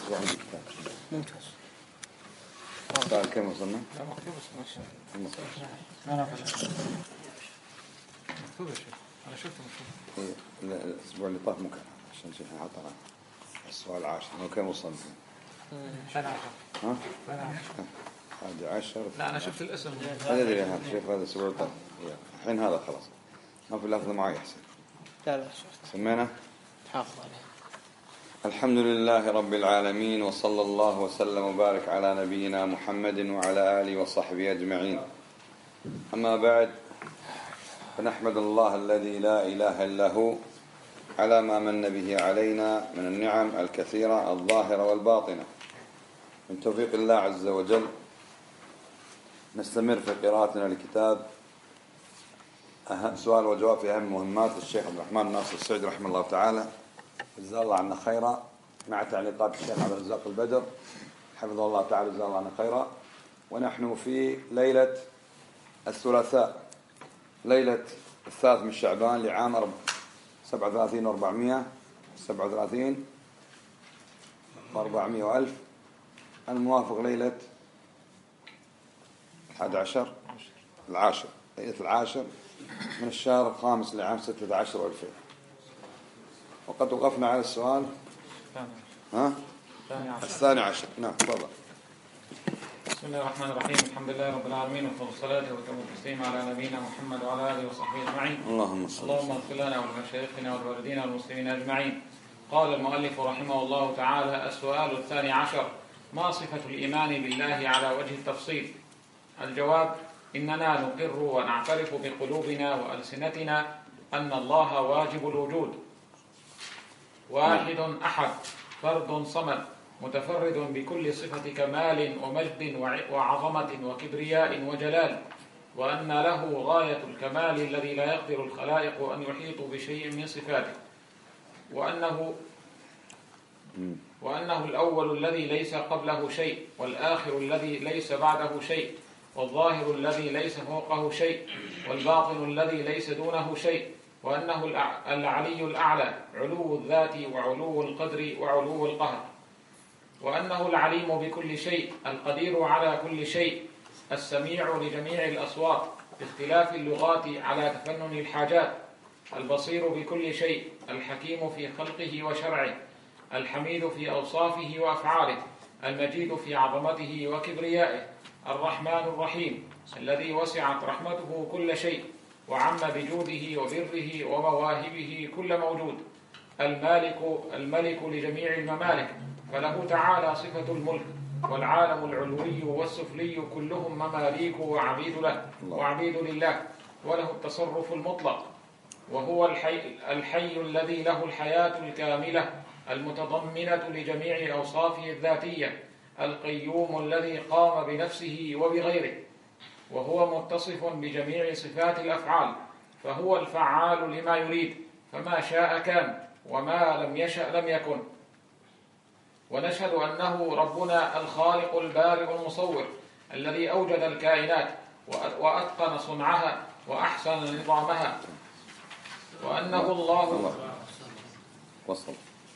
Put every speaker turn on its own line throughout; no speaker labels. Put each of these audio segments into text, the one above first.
وعندي كتاب.
ممتاز.
سؤال كم وصلنا؟
لا مكتوب بس مكتوب يا شيخ. أنا شفته مكتوب.
الأسبوع اللي طاف مكان عشان شيخ حاطها السؤال 10. وكم وصلنا؟
11.
ها؟ 11.
لا أنا شفت الاسم.
ما أدري هذا شيخ هذا الأسبوع اللي طاف. الحين هذا خلاص. ما في لفظ معي أحسن.
لا
سمينا؟
حافظ عليه.
الحمد لله رب العالمين وصلى الله وسلم وبارك على نبينا محمد وعلى آله وصحبه أجمعين. أما بعد فنحمد الله الذي لا إله إلا هو على ما من به علينا من النعم الكثيرة الظاهرة والباطنة. من توفيق الله عز وجل نستمر في قراءتنا لكتاب سؤال وجواب في أهم مهمات الشيخ عبد الرحمن ناصر السعدي رحمه الله تعالى جزاه الله عنا خيرا، مع تعليقات الشيخ عبد الرزاق البدر حفظه الله تعالى جزاه الله عنا خيرا. ونحن في ليلة الثلاثاء، ليلة 3 من شعبان لعام 37 و400 وألف، الموافق ليلة 11 العاشر، ليلة العاشر من الشهر الخامس لعام 16 و2000. وقد وقفنا على السؤال الثاني عشر. نعم تفضل.
بسم الله الرحمن الرحيم. الحمد لله رب العالمين، وافضل الصلاة وتم التسليم على نبينا محمد وعلى آله وصحبه أجمعين.
اللهم
اغفر لنا ولمشايخنا ولوالدينا والمسلمين أجمعين. قال المؤلف رحمه الله تعالى: السؤال 12: ما صفة الإيمان بالله على وجه التفصيل؟ الجواب: إننا نقر ونعترف بقلوبنا وألسنتنا أن الله واجب الوجود، واحد أحد، فرد صمد، متفرد بكل صفة كمال ومجد وعظمة وكبرياء وجلال، وأن له غاية الكمال الذي لا يقدر الخلائق أن يحيطوا بشيء من صفاته، وأنه الأول الذي ليس قبله شيء، والآخر الذي ليس بعده شيء، والظاهر الذي ليس فوقه شيء، والباطن الذي ليس دونه شيء، وأنه العلي الأعلى، علو الذات وعلو القدر وعلو القهر، وأنه العليم بكل شيء، القدير على كل شيء، السميع لجميع الأصوات باختلاف اللغات على تفنن الحاجات، البصير بكل شيء، الحكيم في خلقه وشرعه، الحميد في أوصافه وأفعاله، المجيد في عظمته وكبريائه، الرحمن الرحيم الذي وسعت رحمته كل شيء وعم بجوده وبره ومواهبه كل موجود، الملك لجميع الممالك، فله تعالى صفة الملك، والعالم العلوي والسفلي كلهم مماليك وعبيد لله، وله التصرف المطلق، وهو الحي الذي له الحياة الكاملة المتضمنة لجميع أوصافه الذاتية، القيوم الذي قام بنفسه وبغيره، وهو متصف بجميع صفات الأفعال، فهو الفعال لما يريد، فما شاء كان وما لم يشأ لم يكن. ونشهد أنه ربنا الخالق البارئ المصور الذي أوجد الكائنات وأتقن صنعها وأحسن نظامها، وأنه الله
وصل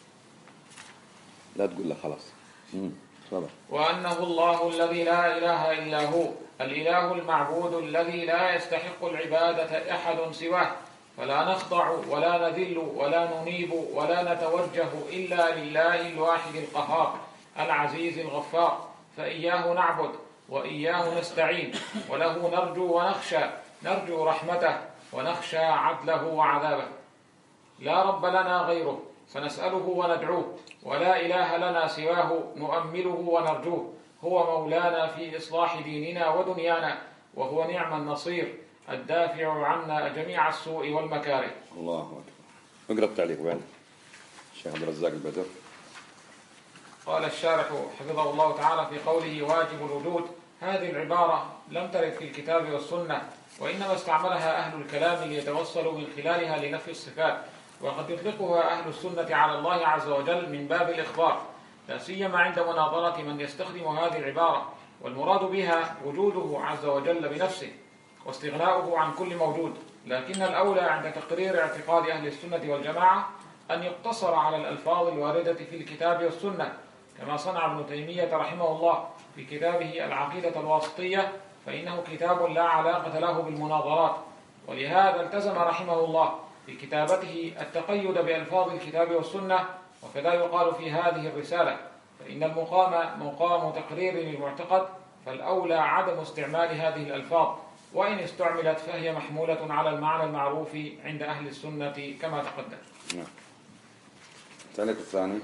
لا تقول له خلاص.
وأنه الله الذي لا إله إلا هو، الإله المعبود الذي لا يستحق العبادة أحد سواه، فلا نخضع ولا نذل ولا ننيب ولا نتوجه إلا لله الواحد القهار العزيز الغفار، فإياه نعبد وإياه نستعين، وله نرجو ونخشى، نرجو رحمته ونخشى عدله وعذابه. لا رب لنا غيره فنسأله وندعوه، ولا إله لنا سواه نؤمله ونرجوه، هو مولانا في إصلاح ديننا ودنيانا، وهو نعم النصير الدافع عنا جميع السوء والمكاره.
الله أكبر. اقرأ التعليق بعد الشيخ عبد الرزاق البدر.
قال الشارح حفظه الله تعالى في قوله واجب الوجود: هذه العبارة لم ترد في الكتاب والسنة، وإنما استعملها أهل الكلام ليتوصلوا من خلالها لنفي الصفات، وقد يطلقها أهل السنة على الله عز وجل من باب الإخبار، لا سيما عند مناظرة من يستخدم هذه العبارة، والمراد بها وجوده عز وجل بنفسه واستغناؤه عن كل موجود، لكن الأولى عند تقرير اعتقاد أهل السنة والجماعة أن يقتصر على الألفاظ الواردة في الكتاب والسنة، كما صنع ابن تيمية رحمه الله في كتابه العقيدة الواسطية، فإنه كتاب لا علاقة له بالمناظرات، ولهذا التزم رحمه الله في كتابته التقيد بألفاظ الكتاب والسنة. وكذا يقال في هذه الرسالة: فإن المقام مقام تقرير للمعتقد، فالأولى عدم استعمال هذه الألفاظ، وإن استعملت فهي محمولة على المعنى المعروف عند أهل السنة كما تقدم.
التعليق الثاني: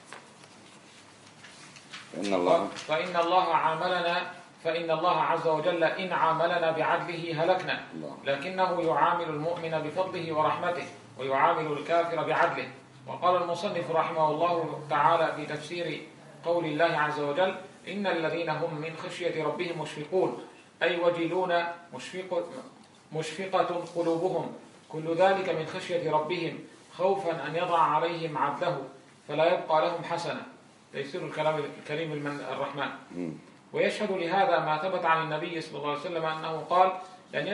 فإن الله عز وجل إن عاملنا بعدله هلكنا، لكنه يعامل المؤمن بفضله ورحمته، ويعامل الكافر بعدله. وقال المصنف رحمه الله تعالى في تفسير قول الله عز وجل: إن الذين هم من خشية ربهم مشفقون، أي وجلون، مشفقة قلوبهم، كل ذلك من خشية ربهم، خوفا أن يضع عليهم عدله فلا يبقى لهم حسنة. تيسير الكريم الرحمن. ويشهد لهذا ما ثبت عن النبي صلى الله عليه وسلم أنه قال: لن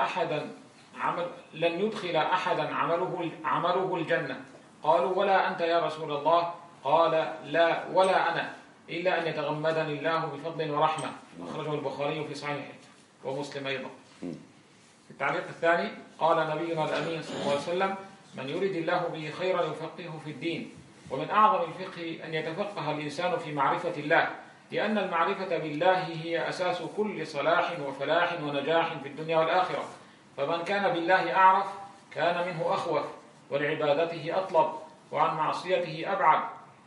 يدخل أحدا عمله الجنة. قالوا: ولا أنت يا رسول الله؟ قال: لا ولا أنا، إلا أن يتغمدني الله بفضل ورحمة. أخرجه البخاري في صحيحه ومسلم أيضا. في التعليق الثاني قال نبينا الأمين صلى الله عليه وسلم: من يريد الله به خيرا يفقهه في الدين. ومن أعظم الفقه أن يتفقه الإنسان في معرفة الله، لأن المعرفة بالله هي أساس كل صلاح وفلاح ونجاح في الدنيا والآخرة. فمن كان بالله أعرف كان منه أخوف، ولعبادته أطلب، وعن معصيته أبعد.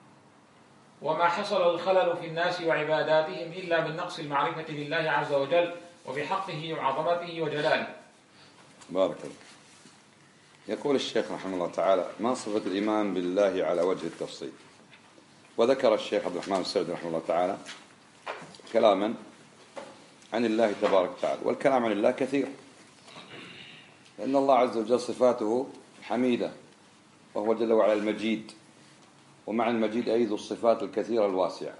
وما حصل الخلل في الناس وعباداتهم إلا من نقص المعرفة بالله عز وجل وبحقه وعظمته وجلاله.
بارك الله. يقول الشيخ رحمه الله تعالى: ما صفة الإيمان بالله على وجه التفصيل؟ وذكر الشيخ عبد الرحمن السعدي رحمه الله تعالى كلاما عن الله تبارك وتعالى، والكلام عن الله كثير، لأن الله عز وجل صفاته حميدة، وهو جل وعلا المجيد، ومع المجيد أيضا الصفات الكثيرة الواسعة.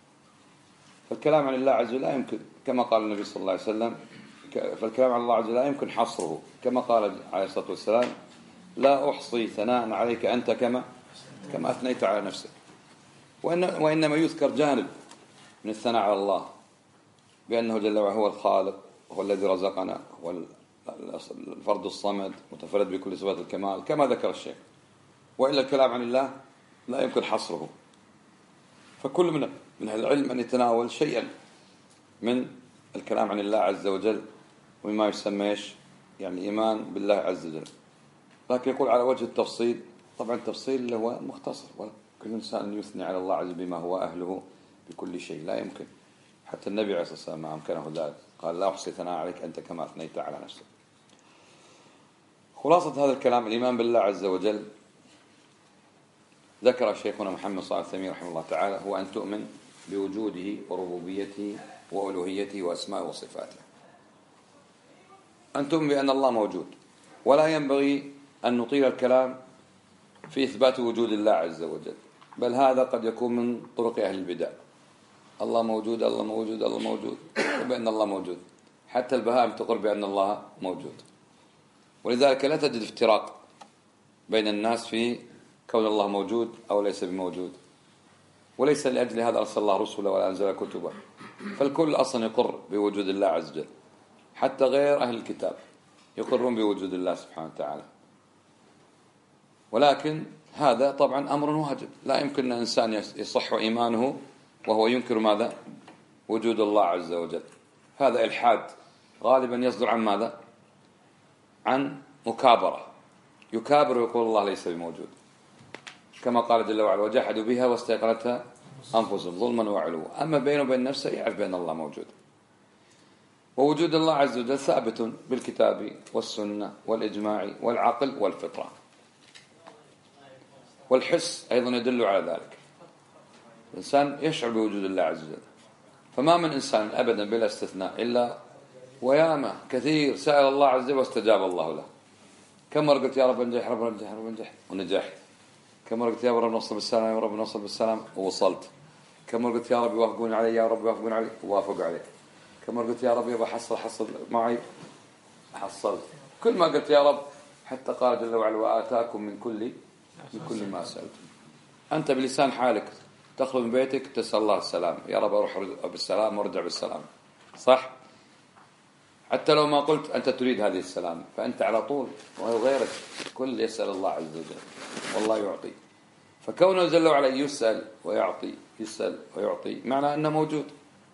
فالكلام عن الله عز وجل لا يمكن، كما قال النبي صلى الله عليه وسلم، فالكلام عن الله عز وجل لا يمكن حصره، كما قال عليه الصلاة والسلام: لا أحصي ثناء عليك أنت كما أثنيت على نفسك. وإنما يذكر جانب من الثناء على الله، بأنه جل وعلا هو الخالق، هو الذي رزقنا، هو الفرد الصمد، متفرد بكل صفات الكمال، كما ذكر الشيخ. وإلا الكلام عن الله لا يمكن حصره. فكل من العلم أن يتناول شيئا من الكلام عن الله عز وجل، ومما يسمى يعني إيمان بالله عز وجل. لكن يقول على وجه التفصيل، طبعا التفصيل اللي هو مختصر، وكل إنسان يثني على الله عز وجل بما هو أهله بكل شيء، لا يمكن. حتى النبي عليه الصلاة والسلام ما أمكنه ذلك، قال: لا أحصي ثناء عليك أنت كما أثنيت على نفسك. خلاصة هذا الكلام: الإيمان بالله عز وجل ذكر شيخنا محمد صالح الثمين رحمه الله تعالى هو أن تؤمن بوجوده وربوبيته وألوهيته وأسماء وصفاته، أن تؤمن بأن الله موجود. ولا ينبغي أن نطيل الكلام في إثبات وجود الله عز وجل، بل هذا قد يكون من طرق أهل البدع: الله موجود الله موجود الله موجود، وبأن الله موجود. حتى البهائم تقر بأن الله موجود. ولذلك لا تجد افتراق بين الناس في كون الله موجود أو ليس بموجود. وليس لأجل هذا أرسل الله رسله ولا أنزل كتبه، فالكل أصلا يقر بوجود الله عز وجل، حتى غير أهل الكتاب يقرون بوجود الله سبحانه وتعالى. ولكن هذا طبعا أمر واجب، لا يمكن أن إنسان يصح إيمانه وهو ينكر ماذا؟ وجود الله عز وجل. هذا إلحاد غالبا يصدر عن ماذا؟ عن مكابرة، يكابر ويقول الله ليس بموجود، كما قال جل وعلا: وجحدوا بها واستيقنتها أنفسهم ظلما وعلوا. أما بينه وبين نفسه يعرف بأن الله موجود. ووجود الله عز وجل ثابت بالكتاب والسنة والإجماع والعقل والفطرة، والحس أيضا يدل على ذلك. الإنسان يشعر بوجود الله عز وجل. فما من إنسان أبدا بلا استثناء إلا وياما كثير سأل الله عز وجل واستجاب الله له. كم مرة قلت: يا رب انجح رب انجح رب انجح، ونجحت. كم مرة قلت: يا رب نوصل بالسلام يا رب نوصل بالسلام، ووصلت. كم مرة قلت: يا رب يوافقون علي يا رب يوافقون علي، ووافق عليك. كم مرة قلت: يا رب يبقى حصل معي، حصلت. كل ما قلت يا رب، حتى قال جل وعلا: وآتاكم من كل ما سألتم. أنت بلسان حالك تخرج من بيتك تسأل الله السلام، يا رب أروح بالسلام وارجع بالسلام، صح؟ حتى لو ما قلت أنت تريد هذه السلام، فأنت على طول وغيرك كل يسأل الله عز وجل والله يعطي. فكونه جل وعلا يسأل ويعطي، يسأل ويعطي، معنى أنه موجود.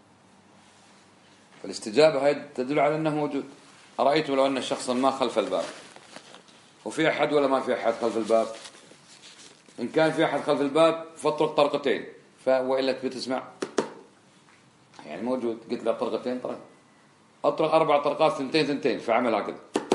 فالاستجابة هذه تدل على أنه موجود. أرأيتم لو أن شخصا ما خلف الباب، وفي أحد ولا ما في أحد خلف الباب؟ إن كان في أحد خلف الباب فاطرق طرقتين، وإلا بتسمع يعني موجود. قلت له طرقتين، طرق أطرق 4 طرقات، 2 فعمل هكذا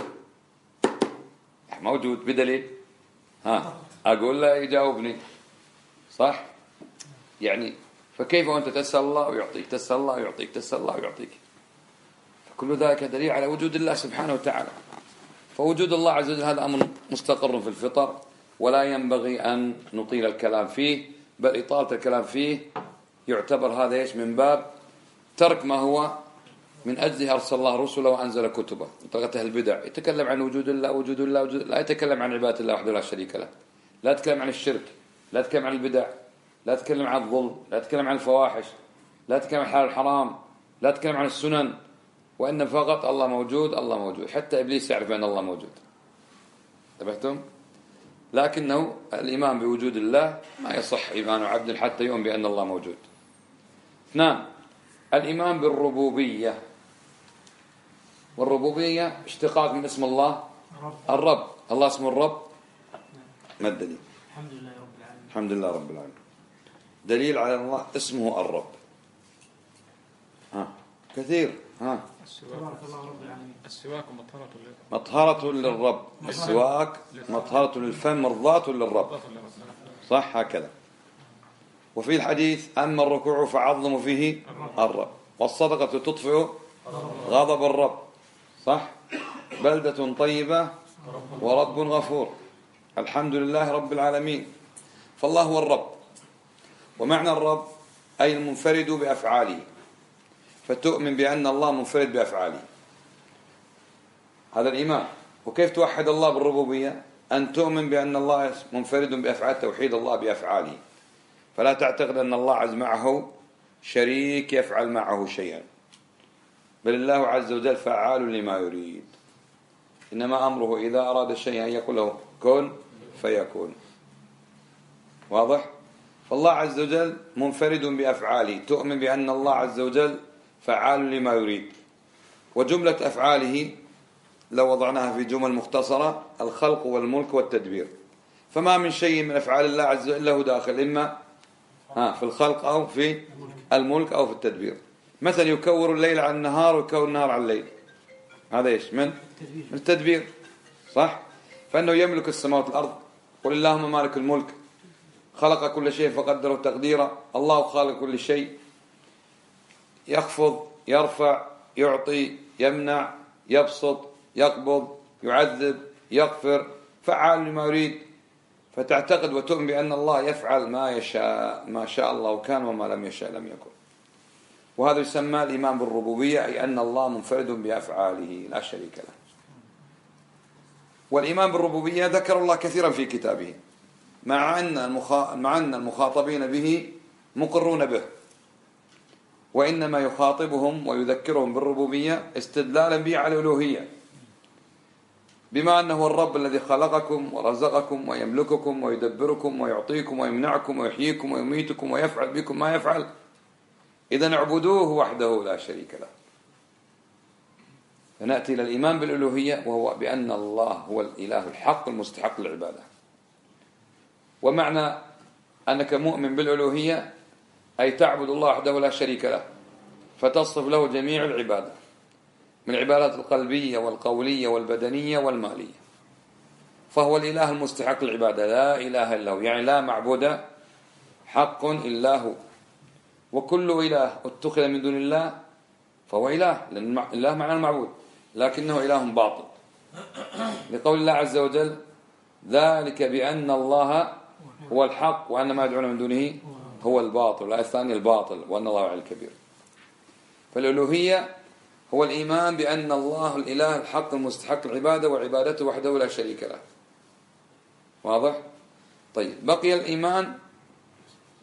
موجود بدليل. أقول له يجاوبني، صح؟ يعني فكيف وأنت تسأل الله ويعطيك، تسأل الله ويعطيك، تسأل الله ويعطيك، فكل ذلك دليل على وجود الله سبحانه وتعالى. فوجود الله عز وجل هذا أمر مستقر في الفطر، ولا ينبغي أن نطيل الكلام فيه، بل إطالة الكلام فيه يعتبر هذا إيش؟ من باب ترك ما هو من أجله أرسل الله رسله وأنزل كتبه. طريقة البدع يتكلم عن وجود الله، وجود الله، وجود الله، لا يتكلم عن عبادة الله وحده لا شريك له، لا يتكلم عن الشرك، لا يتكلم عن البدع، لا يتكلم عن الظلم، لا يتكلم عن الفواحش، لا يتكلم عن الحلال الحرام، لا يتكلم عن السنن، وإن فقط الله موجود، الله موجود. حتى إبليس يعرف أن الله موجود، انتبهتم؟ لكنه الإيمان بوجود الله ما يصح إيمان عبد حتى يؤمن بأن الله موجود. 2. الإيمان بالربوبية. والربوبية اشتقاق من اسم الله الرب. الله اسمه الرب، ما الدليل؟
الحمد لله رب العالمين.
الحمد لله رب العالمين دليل على الله اسمه الرب. كثير.
تبارك الله رب العالمين.
السواك
مطهرة للرب، السواك مطهرة للفم، مرضاة للرب، صح؟ هكذا. وفي الحديث أما الركوع فعظموا فيه الرب، والصدقة تطفئ غضب الرب، صح؟ بلدة طيبة ورب غفور. الحمد لله رب العالمين. فالله هو الرب، ومعنى الرب أي المنفرد بأفعاله، فتؤمن بأن الله منفرد بأفعاله، هذا الإيمان. وكيف توحد الله بالربوبية؟ أن تؤمن بأن الله منفرد بأفعال، توحيد الله بأفعاله، فلا تعتقد أن الله عز معه شريك يفعل معه شيئا، بل الله عز وجل فعال لما يريد، إنما أمره إذا أراد شيئا يقول له كن فيكون. واضح؟ فالله عز وجل منفرد بأفعاله، تؤمن بأن الله عز وجل فعال لما يريد. وجملة أفعاله لو وضعناها في جمل مختصرة: الخلق والملك والتدبير. فما من شيء من أفعال الله عز وجل له داخل، إما في الخلق أو في الملك أو في التدبير. مثلا يكور الليل على النهار ويكور النهار على الليل، هذا إيش؟ من التدبير، صح؟ فإنه يملك السماوات والأرض. قل اللهم مالك الملك، خلق كل شيء فقدره تقديرا. الله خالق كل شيء، يخفض، يرفع، يعطي، يمنع، يبسط، يقبض، يعذب، يغفر، فعال لما يريد. فتعتقد وتؤمن بأن الله يفعل ما يشاء، ما شاء الله كان وما لم يشاء لم يكن. وهذا يسمى الإيمان بالربوبية، أي أن الله منفرد بأفعاله لا شريك له. والإيمان بالربوبية ذكر الله كثيرا في كتابه، مع أن المخاطبين به مقرون به، وإنما يخاطبهم ويذكرهم بالربوبية استدلالا به على الألوهية، بما أنه الرب الذي خلقكم ورزقكم ويملككم ويدبركم ويعطيكم ويمنعكم ويحييكم ويميتكم ويفعل بكم ما يفعل، إذن اعبدوه وحده لا شريك له. فنأتي إلى الإيمان بالألوهية، وهو بأن الله هو الإله الحق المستحق للعبادة. ومعنى أنك مؤمن بالألوهية أي تعبد الله وحده لا شريك له، فتصف له جميع العبادة، من العبادات القلبية والقولية والبدنية والمالية. فهو الإله المستحق للعبادة، لا إله إلا هو، يعني لا معبود حق إلا هو. وكل إله اتخذ من دون الله فهو إله، لأن الله معنى المعبود، لكنه إله باطل، لقول الله عز وجل: ذلك بأن الله هو الحق وأن ما يدعون من دونه هو الباطل. الآية الثانية الباطل وأن الله على الكبير. فالألوهية هو الإيمان بأن الله الإله الحق المستحق العبادة، وعبادته وحده لا شريك له. واضح؟ طيب، بقي الإيمان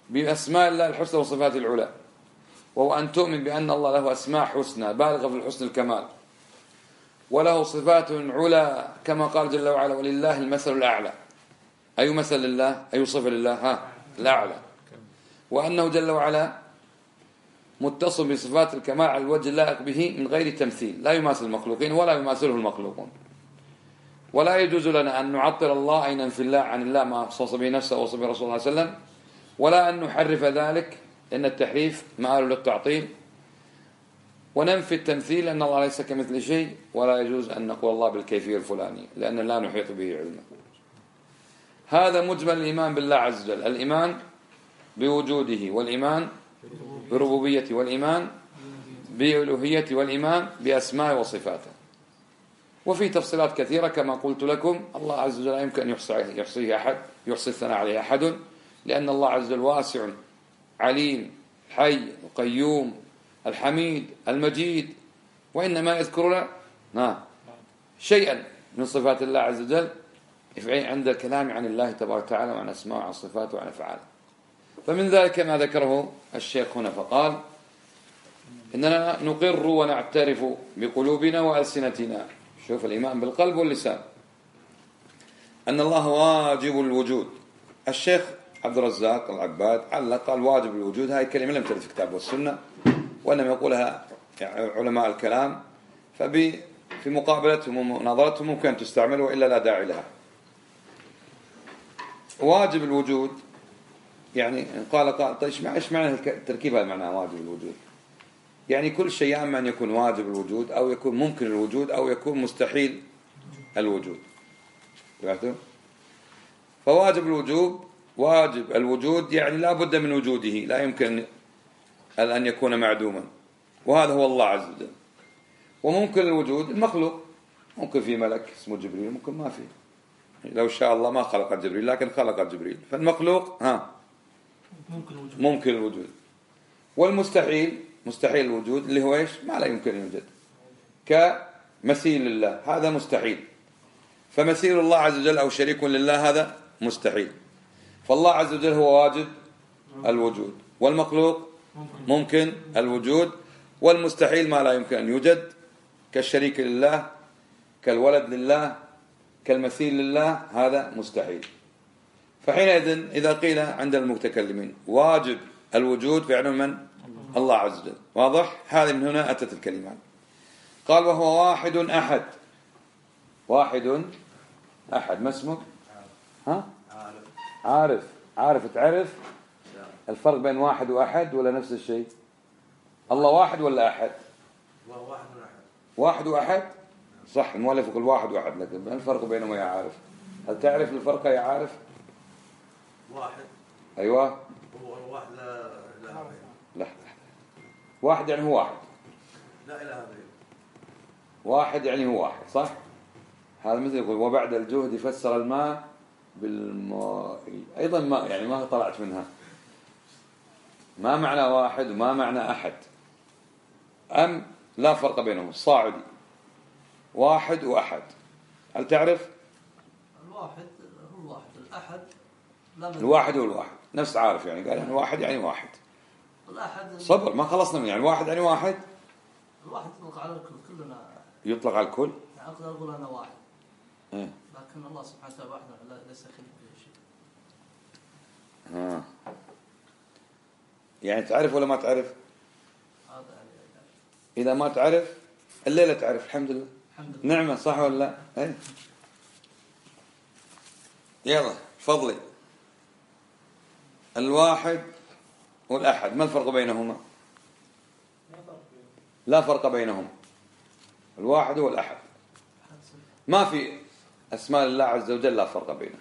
بأسماء الله الحسنى وصفاته العلى، وهو أن تؤمن بأن الله له أسماء حسنى بالغة في الحسن الكمال، وله صفات على كما قال جل وعلا: ولله المثل الأعلى. أي مثل لله؟ أي صفة لله؟ الأعلى. وأنه جل وعلا متصل بصفات الكمال على الوجه اللائق به من غير تمثيل، لا يماثل المخلوقين ولا يماثله المخلوقون. ولا يجوز لنا أن نعطل الله أي ننفي الله عن الله ما خصص به نفسه ووصف به رسول الله صلى الله عليه وسلم، ولا أن نحرف ذلك لأن التحريف مآل للتعطيل، وننفي التمثيل لأن الله ليس كمثل شيء، ولا يجوز أن نقول الله بالكيفية الفلانية لأن لا نحيط به علما. هذا مجمل الإيمان بالله عز وجل: الإيمان بوجوده، والإيمان بربوبيته، والإيمان بألوهيته، والإيمان بأسماء وصفاته. وفي تفصيلات كثيرة كما قلت لكم. الله عز وجل لا يمكن أن يحصيه أحد، يحصي الثناء عليه أحد، لأن الله عز وجل واسع عليم حي قيوم الحميد المجيد، وإنما يذكرنا شيئا من صفات الله عز وجل عند الكلام عن الله تبارك وتعالى وعن أسماء وعن صفاته وعن أفعاله. فمن ذلك ما ذكره الشيخ هنا فقال: إننا نقر ونعترف بقلوبنا وألسنتنا. شوف الإيمان بالقلب واللسان أن الله واجب الوجود. الشيخ عبد الرزاق العباد علق قال: واجب الوجود هاي كلمة لم ترد في الكتاب والسنة، وإنما يقولها علماء الكلام، في مقابلتهم ومناظرتهم ممكن تستعمل، وإلا لا داعي لها. واجب الوجود يعني قال طيب ايش معنى التركيب هذا؟ معناه واجب الوجود يعني كل شيء اما ان يكون واجب الوجود او يكون ممكن الوجود او يكون مستحيل الوجود. فواجب الوجود يعني لا بد من وجوده، لا يمكن أن يكون معدوما، وهذا هو الله عز وجل. وممكن الوجود المخلوق، ممكن في ملك اسمه جبريل، ممكن ما في، لو شاء الله ما خلق جبريل لكن خلق جبريل. فالمخلوق ممكن الوجود. والمستحيل مستحيل الوجود اللي هو ايش؟ ما لا يمكن أن يوجد، كمثيل لله هذا مستحيل. فمثيل الله عز وجل أو شريك لله هذا مستحيل. فالله عز وجل هو واجب الوجود، والمخلوق ممكن الوجود، والمستحيل ما لا يمكن أن يوجد، كالشريك لله، كالولد لله، كالمثيل لله، هذا مستحيل. فحينئذ إذا قيل عند المتكلمين واجب الوجود فعلا من؟ الله عز وجل. واضح؟ هذه من هنا أتت الكلمات. قال: وهو واحد أحد. واحد أحد. ما اسمك؟ عارف تعرف الفرق بين واحد وأحد ولا نفس الشيء؟ الله واحد ولا أحد؟ واحد وأحد صح. المؤلف يقول واحد وأحد، لكن ما الفرق بينهما يا عارف؟ هل تعرف الفرق يا عارف؟
واحد
أيوة.
هو واحد
لا واحد يعني هو واحد،
لا إله إلا الله.
واحد يعني هو واحد، صح. هذا مثل يقول: وبعد الجهد فسر الماء بالماء. أيضا ما يعني ما طلعت منها. ما معنى واحد وما معنى أحد؟ أم لا فرق بينهم؟ الصاعدي واحد وأحد، هل تعرف؟
الواحد هو الواحد، الأحد
الواحد هو الواحد، نفس عارف يعني قال يعني واحد يعني واحد.
الأحد
صبر ما خلصنا من يعني واحد يعني واحد.
الواحد يطلق على الكل، كلنا
يطلق على الكل.
يعني أقدر أقول أنا واحد،
إيه؟
لكن الله سبحانه وتعالى واحد ليس خلق به شيء.
يعني تعرف ولا ما تعرف؟
هذا يعني
إذا ما تعرف الليلة تعرف، الحمد لله.
الحمد لله.
نعمة، صح ولا لا؟ إيه؟ يلا فضلي. الواحد والأحد ما الفرق بينهما؟ لا فرق بينهم. الواحد والأحد ما في أسماء الله عز وجل لا فرق بينهم،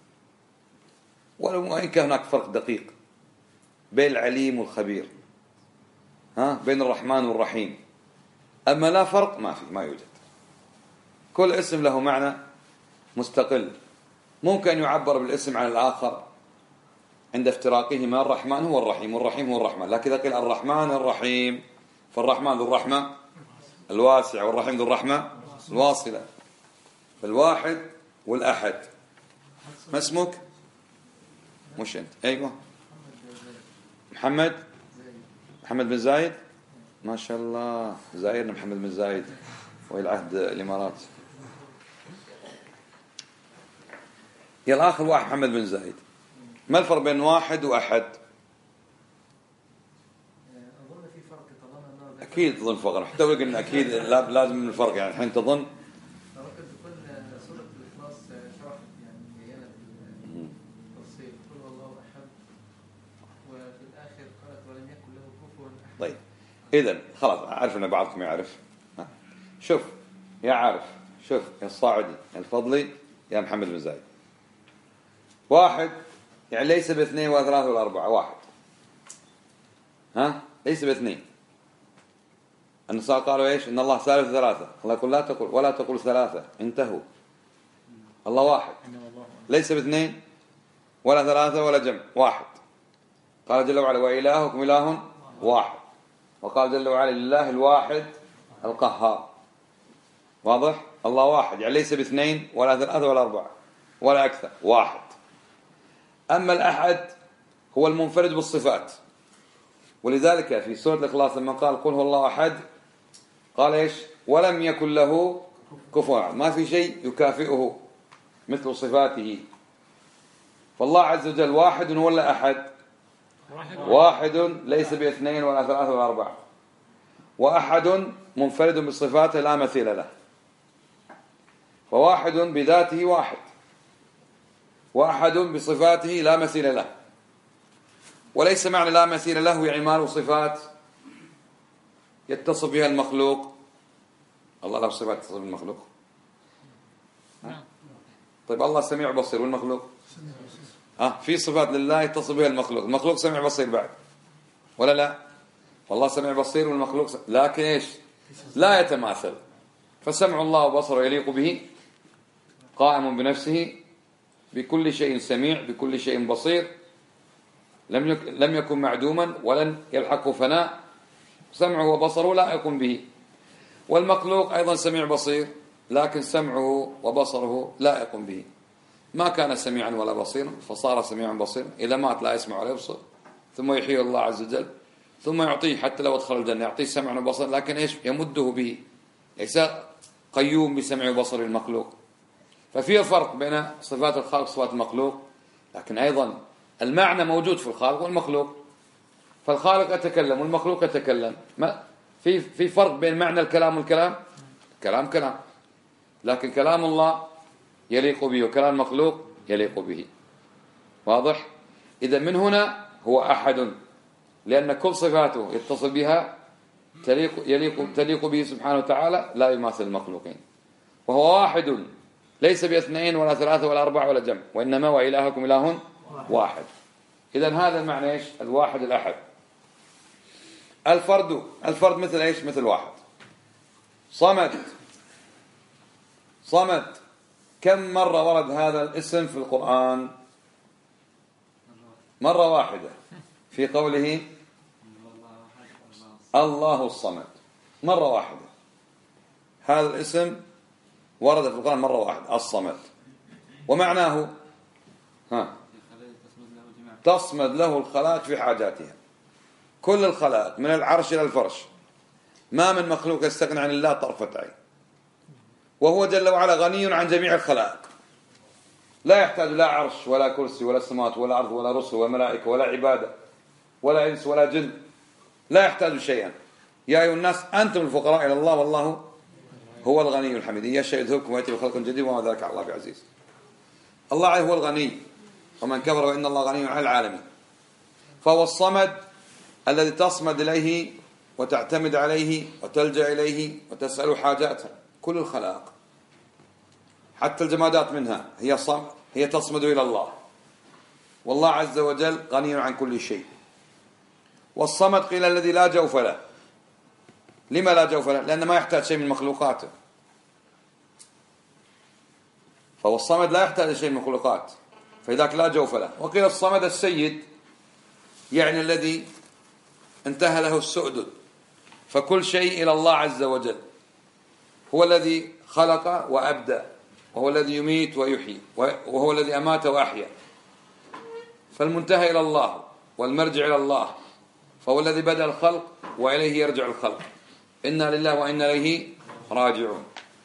وإن كان هناك فرق دقيق بين العليم والخبير، بين الرحمن والرحيم، أما لا فرق ما يوجد. كل اسم له معنى مستقل، ممكن يعبر بالاسم عن الآخر عند افتراقهما. الرحمن هو الرحيم والرحيم هو الرحمن، لكن إذا قيل الرحمن الرحيم فالرحمن ذو الرحمة الواسعة والرحيم ذو الرحمة الواصلة. الواحد والأحد. ما اسمك؟ مش أنت؟ أيوة محمد بن زايد، ما شاء الله، زايرنا محمد بن زايد وإلى عهد الإمارات. يلا آخر واحد محمد بن زايد. ما الفرق بين واحد وأحد؟
أظن في فرق طالما أنه
أكيد تظن فرق، حتى لو قلنا أكيد لازم من الفرق، يعني الحين تظن
ممكن تكون سورة الإخلاص شرحت يعني بيانة بالتفصيل قل والله أحد، وفي الآخر قالت ولم يكن له كفوا أحد.
طيب إذن خلاص أعرف أن بعضكم يعرف. شوف يا عارف، شوف يا الصاعدي يا الفضلي يا محمد بن زايد، واحد يعني ليس باثنين ولا ثلاثة ولا أربعة، واحد. ليس باثنين. النصارى قالوا إيش؟ إن الله ثالث ثلاثة. الله يقول لا تقول ولا تقول ثلاثة، انتهوا. الله واحد، ليس باثنين ولا ثلاثة ولا جمع، واحد. قال جل وعلا وإلهكم إله واحد، وقال جل وعلا لله الواحد القهار. واضح؟ الله واحد، يعني ليس باثنين ولا ثلاثة ولا أربعة ولا أكثر، واحد. أما الأحد هو المنفرد بالصفات، ولذلك في سورة الإخلاص لما قال قل هو الله أحد قال إيش؟ ولم يكن له كفوا أحد، ما في شيء يكافئه مثل صفاته. فالله عز وجل واحد ولا أحد؟ واحد ليس باثنين ولا ثلاثة ولا أربعة، وأحد منفرد بصفاته لا مثيل له. فواحد بذاته واحد، وأحد بصفاته لا مثيل له. وليس معنى لا مثيل له يعني ما له صفات يتصف بها المخلوق. الله له صفات يتصف بالمخلوق. طيب الله سميع بصير والمخلوق في صفات لله يتصف بها المخلوق. المخلوق سميع بصير بعد ولا لا؟ والله سميع بصير والمخلوق لكن ايش؟ لا يتماثل. فسمع الله وبصره يليق به، قائم بنفسه، بكل شيء سميع، بكل شيء بصير، لم يكن معدوما ولن يلحقه فناء. سمعه وبصره لا يقوم به. والمخلوق أيضا سميع بصير، لكن سمعه وبصره لا يقوم به. ما كان سميعا ولا بصيرا فصار سميعا بصيرا. إذا مات لا يسمع ولا يبصر، ثم يحيي الله عز وجل، ثم يعطيه حتى لو ادخل الجنة يعطيه سمعا وبصرا، لكن إيش؟ يمده به، ليس قيوم بسمع وبصر المخلوق. ففي فرق بين صفات الخالق وصفات المخلوق، لكن أيضا المعنى موجود في الخالق والمخلوق. فالخالق يتكلم والمخلوق يتكلم، في فرق بين معنى الكلام والكلام. كلام، لكن كلام الله يليق به وكلام المخلوق يليق به. واضح؟ إذا من هنا هو أحد، لأن كل صفاته يتصل بها تليق به سبحانه وتعالى، لا يماثل المخلوقين. وهو واحد ليس باثنين ولا ثلاثة ولا أربعة ولا جمع، وإنما وإلهكم إله واحد. إذا هذا المعنى إيش؟ الواحد الأحد. الفرد مثل إيش؟ مثل واحد. صمد كم مرة ورد هذا الاسم في القرآن؟ مرة واحدة في قوله الله الصمد، مرة واحدة. هذا الاسم ورد في القرآن مرة واحدة، الصمد. ومعناه تصمد له الخلائق في حاجاتها، كل الخلائق من العرش إلى الفرش، ما من مخلوق يستغني عن الله طرفة عين. وهو جل وعلا غني عن جميع الخلائق، لا يحتاج لا عرش ولا كرسي ولا سماوات ولا أرض ولا رسل ولا ملائكة ولا عبادة ولا إنس ولا جن، لا يحتاج شيئا. يا أيها الناس أنتم الفقراء إلى الله والله هو الغني الحميد. يشاء يذهبكم ويأتي بخلق جديد وما ذلك على الله بعزيز. الله هو الغني، ومن كفر وإن الله غني عن العالمين. فهو الصمد الذي تصمد إليه وتعتمد عليه وتلجأ إليه وتسأل حاجاتها. كل الخلائق حتى الجمادات منها هي تصمد إلى الله، والله عز وجل غني عن كل شيء. والصمد قيل الذي لا جوف له. لما لا جوف له؟ لأنه ما يحتاج شيء من مخلوقاته. فهو الصمد لا يحتاج شيء من مخلوقات، فإذاك لا جوف له. وقيل الصمد السيد، يعني الذي انتهى له السؤدد، فكل شيء إلى الله عز وجل. هو الذي خلق وأبدأ، وهو الذي يميت ويحيي، وهو الذي أمات وأحيا. فالمنتهى إلى الله والمرجع إلى الله فهو الذي بدأ الخلق وإليه يرجع الخلق. إنا لله وإنا إليه راجعون.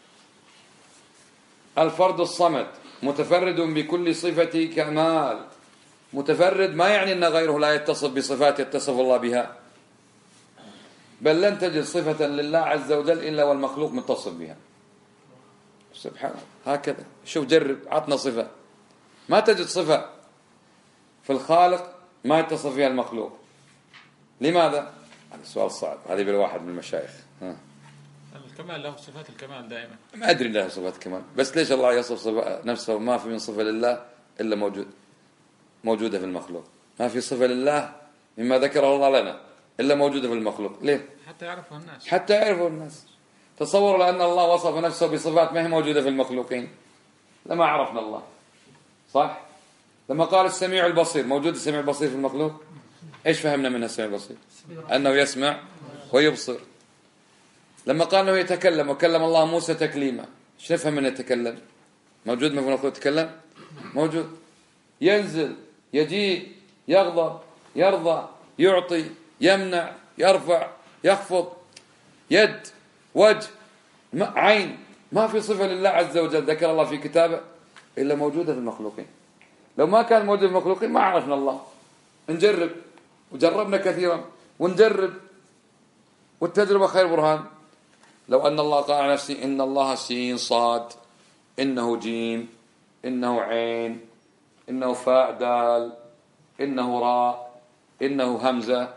الفرد الصمد متفرد بكل صفة كمال. متفرد ما يعني أن غيره لا يتصف بصفات يتصف الله بها، بل لن تجد صفة لله عز وجل إلا والمخلوق متصف بها. سبحان الله. هكذا شوف جرب، عطنا صفة، ما تجد صفة في الخالق ما يتصف فيها المخلوق. لماذا؟ هذا سؤال صعب، هذه بالواحد من المشايخ.
الكمال له صفات الكمال دائما.
ما أدري له صفات الكمال، بس ليش الله يصف نفسه ما في من صفة لله إلا موجودة في المخلوق؟ ما في صفة لله مما ذكره الله لنا إلا موجودة في المخلوق. ليه؟
حتى يعرفه الناس.
حتى يعرفه الناس. تصوروا لأن الله وصف نفسه بصفات ما هي موجودة في المخلوقين لما عرفنا الله. صح؟ لما قال السميع البصير، موجود السميع البصير في المخلوق؟ إيش فهمنا منها السميع البصير؟ أنه يسمع ويبصر. لما قال أنه يتكلم وكلم الله موسى تكليما، إيش نفهم من يتكلم؟ موجود من المخلوق يتكلم؟ موجود. ينزل، يجيء، يغضب، يرضى، يعطي، يمنع، يرفع، يخفض، يد، وجه، عين. ما في صفة لله عز وجل ذكر الله في كتابه إلا موجودة في المخلوقين. لو ما كان موجود في المخلوقين ما عرفنا الله. نجرب، وجربنا كثيرا ونجرب، والتجربة خير برهان. لو أن الله قال عن نفسه إن الله سين صاد، إنه جيم، إنه عين، إنه فاء دال، إنه راء، إنه همزة،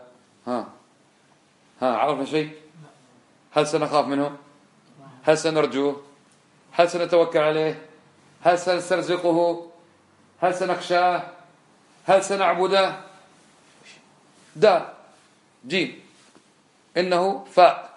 عرفنا شيء؟ هل سنخاف منه؟ هل سنرجوه؟ هل سنتوكل عليه؟ هل سنسترزقه؟ هل سنخشاه؟ هل سنعبده؟ دال جيم إنه فاء.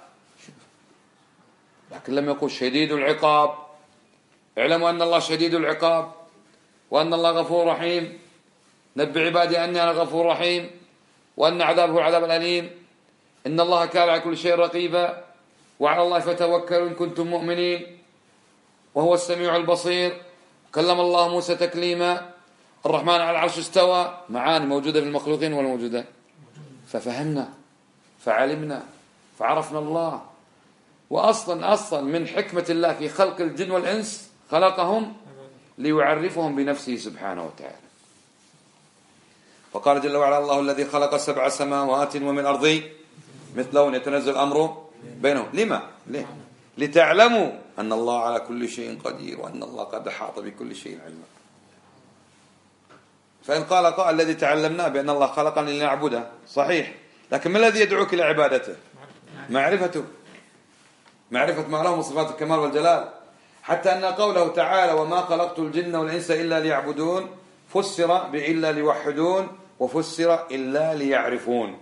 لكن لم يقل شديد العقاب. اعلموا أن الله شديد العقاب وأن الله غفور رحيم. نبئ عبادي أني أنا غفور رحيم وأن عذابه العذاب الأليم. إن الله كان على كل شيء رقيبا وعلى الله فتوكلوا إن كنتم مؤمنين وهو السميع البصير. كلم الله موسى تكليما. الرحمن على العرش استوى. معاني موجودة في المخلوقين ولا موجودة؟ ففهمنا فعلمنا فعرفنا الله. وأصلا من حكمة الله في خلق الجن والإنس خلقهم ليعرفهم بنفسه سبحانه وتعالى. فقال جل وعلا الله الذي خلق 7 سماوات ومن أرض مثلهن يتنزل الأمر بينهم. ليه؟ لتعلموا أن الله على كل شيء قدير وأن الله قد أحاط بكل شيء علما. فإن قال قائل الذي تعلمناه بأن الله خلقنا لنعبده صحيح، لكن ما الذي يدعوك إلى عبادته؟ معرفته، معرفة ما له من صفات الكمال والجلال. حتى أن قوله تعالى وما خلقت الجن والإنس إلا ليعبدون فسر بإلا ليوحدون وفسر إلا ليعرفون.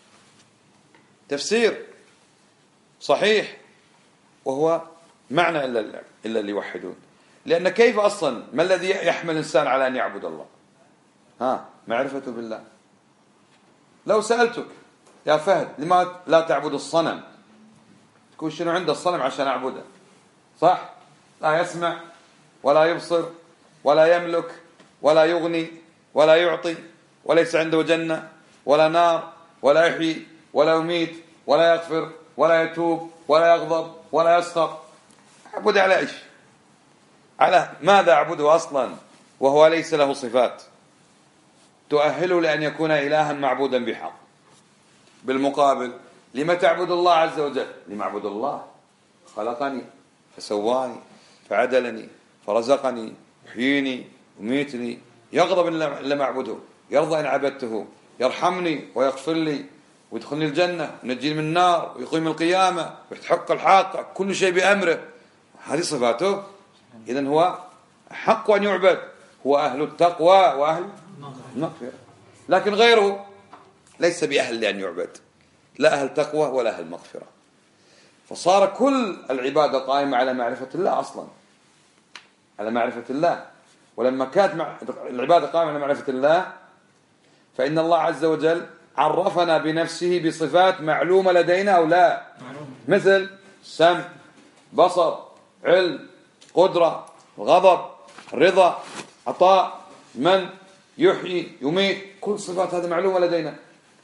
تفسير صحيح وهو معنى إلا ليوحدون. لأن كيف أصلا ما الذي يحمل الإنسان على أن يعبد الله؟ معرفته بالله. لو سألتك يا فهد لما لا تعبد الصنم، تكون شنو عنده الصنم عشان أعبده؟ صح؟ لا يسمع ولا يبصر ولا يملك ولا يغني ولا يعطي وليس عنده جنة ولا نار ولا يحيي ولا يميت ولا يغفر ولا يتوب ولا يغضب ولا يسخط. أعبد على إيش؟ على ماذا أعبده أصلا وهو ليس له صفات تؤهله لأن يكون إلها معبودا بحق؟ بالمقابل لما تعبد الله عز وجل؟ لمعبد الله خلقني فسواني فعدلني فرزقني يحييني وميتني. يغضب إن لم أعبده، يرضى إن عبدته، يرحمني ويغفر لي ويدخلني الجنة وينجيني من النار ويقيم القيامة ويحق الحاقة، كل شيء بأمره. هذه صفاته. إذن هو حق أن يعبد، هو أهل التقوى وأهل المغفرة. لكن غيره ليس بأهل لأن يعبد، لا أهل تقوى ولا أهل مغفرة. فصار كل العبادة قائمة على معرفة الله أصلا، على معرفة الله. ولما كانت العبادة قائمة على معرفة الله فإن الله عز وجل عرفنا بنفسه بصفات معلومة لدينا أو لا؟ مثل سمع، بصر، علم، قدرة، غضب، رضا، عطاء، من، يحيي، يميت. كل صفات هذه معلومة لدينا.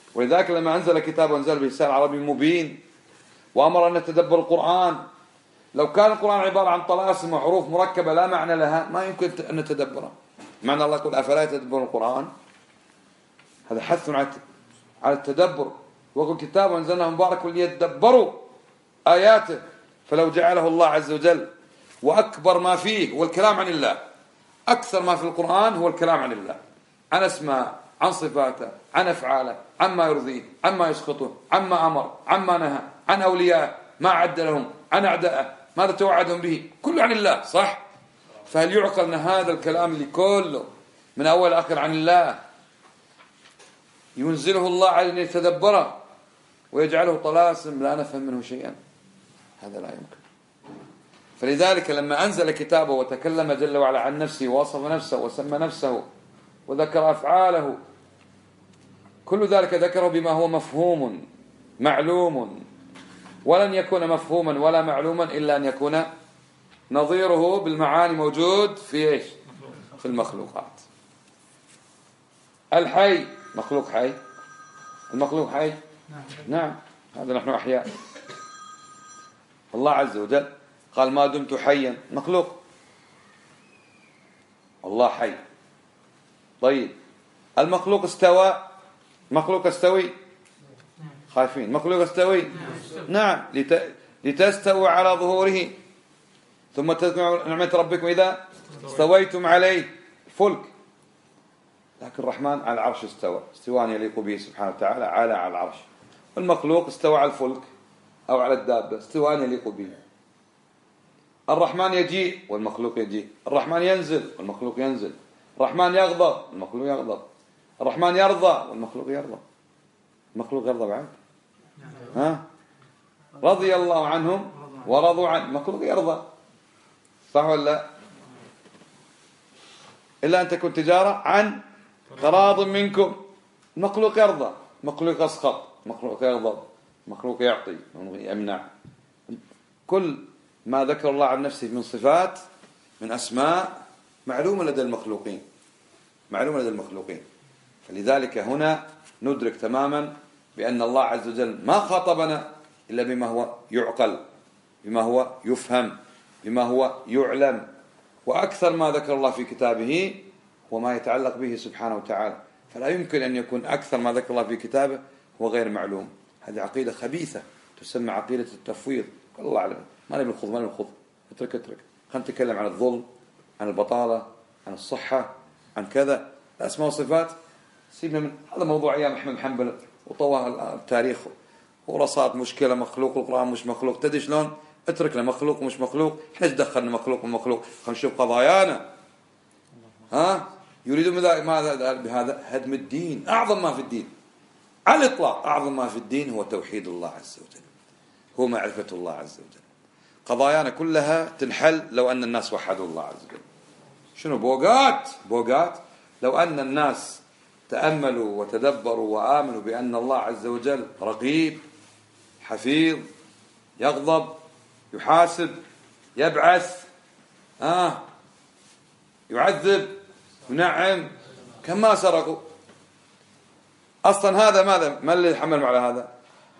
ولذلك لما أنزل كتاب وأنزل بلسان عربي مبين وأمر أن نتدبر القرآن، لو كان القرآن عبارة عن طلاسم وحروف مركبة لا معنى لها ما يمكن أن نتدبره. معنى الله يقول أفلا يتدبرون القرآن، هذا حث على التدبر. وقل كتاب أنزلناه مبارك ليتدبروا آياته، فلو جعله الله عز وجل وأكبر ما فيه هو الكلام عن الله، أكثر ما في القرآن هو الكلام عن الله، عن أسماء، عن صفاته، عن أفعاله، عما يرضيه، عما يسخطه، عما أمر، عما نهى، عن أولياء ما عد لهم، عن أعداءه ماذا توعدهم به، كله عن الله. صح؟ فهل يعقل أن هذا الكلام اللي كله من أول آخر عن الله ينزله الله على أن يتدبره ويجعله طلاسم لا نفهم منه شيئا؟ هذا لا يمكن. فلذلك لما أنزل كتابه وتكلم جل وعلا عن نفسه ووصف نفسه وسمى نفسه وذكر أفعاله، كل ذلك ذكره بما هو مفهوم معلوم، ولن يكون مفهوما ولا معلوما إلا أن يكون نظيره بالمعاني موجود في إيش؟ في المخلوقات. الحي مخلوق حي، المخلوق حي، نعم، هذا نحن أحياء. الله عز وجل قال ما دمت حيا، مخلوق، الله حي. طيب المخلوق استوى، مخلوق استوي، خايفين، مخلوق استوي، نعم، لتستوى على ظهوره ثم تذكروا نعمة ربكم إذا استويتم عليه فلك. لكن الرحمن على العرش استوى استواء يليق به سبحانه وتعالى على العرش، والمخلوق استوى على الفلك أو على الدابة استواء يليق به. الرحمن يجيء والمخلوق يجيء، الرحمن ينزل والمخلوق ينزل، الرحمن يغضب والمخلوق يغضب، الرحمن يرضى والمخلوق يرضى. المخلوق يرضى بعد؟ ها؟ رضي الله عنهم ورضوا عنه، المخلوق يرضى، صح ولا لا؟ إلا أن تكون تجارة عن تراض منكم، المخلوق يرضى، المخلوق يسخط، المخلوق يغضب، المخلوق يعطي يمنع. كل ما ذكر الله عن نفسه من صفات من أسماء معلومة لدى المخلوقين، معلومة لدى المخلوقين. فلذلك هنا ندرك تماما بأن الله عز وجل ما خاطبنا إلا بما هو يعقل، بما هو يفهم، بما هو يعلم. وأكثر ما ذكر الله في كتابه هو ما يتعلق به سبحانه وتعالى، فلا يمكن أن يكون أكثر ما ذكر الله في كتابه هو غير معلوم. هذه عقيدة خبيثة تسمى عقيدة التفويض. الله أعلم، ما نبي نخوض، ما نبي نخوض، اترك خلينا نتكلم عن الظلم، عن البطالة، عن الصحة، عن كذا، الأسماء والصفات سيبنا من هذا موضوع أيام أحمد بن حنبل وطوى التاريخ ورصات مشكلة مخلوق القرآن مش مخلوق. تدري شلون؟ اتركنا مخلوق ومش مخلوق، احنا ايش دخلنا مخلوق ومخلوق؟ خلينا نشوف قضايانا. يريدون ماذا بهذا؟ هدم الدين. أعظم ما في الدين على الإطلاق، أعظم ما في الدين هو توحيد الله عز وجل، هو معرفة الله عز وجل. قضايانا كلها تنحل لو أن الناس وحدوا الله عز وجل. شنو بوقات لو أن الناس تأملوا وتدبروا وآمنوا بأن الله عز وجل رقيب حفيظ، يغضب، يحاسب، يبعث، يعذب، ينعم، كما سرقوا. أصلا هذا ماذا؟ ما اللي يحمل على هذا؟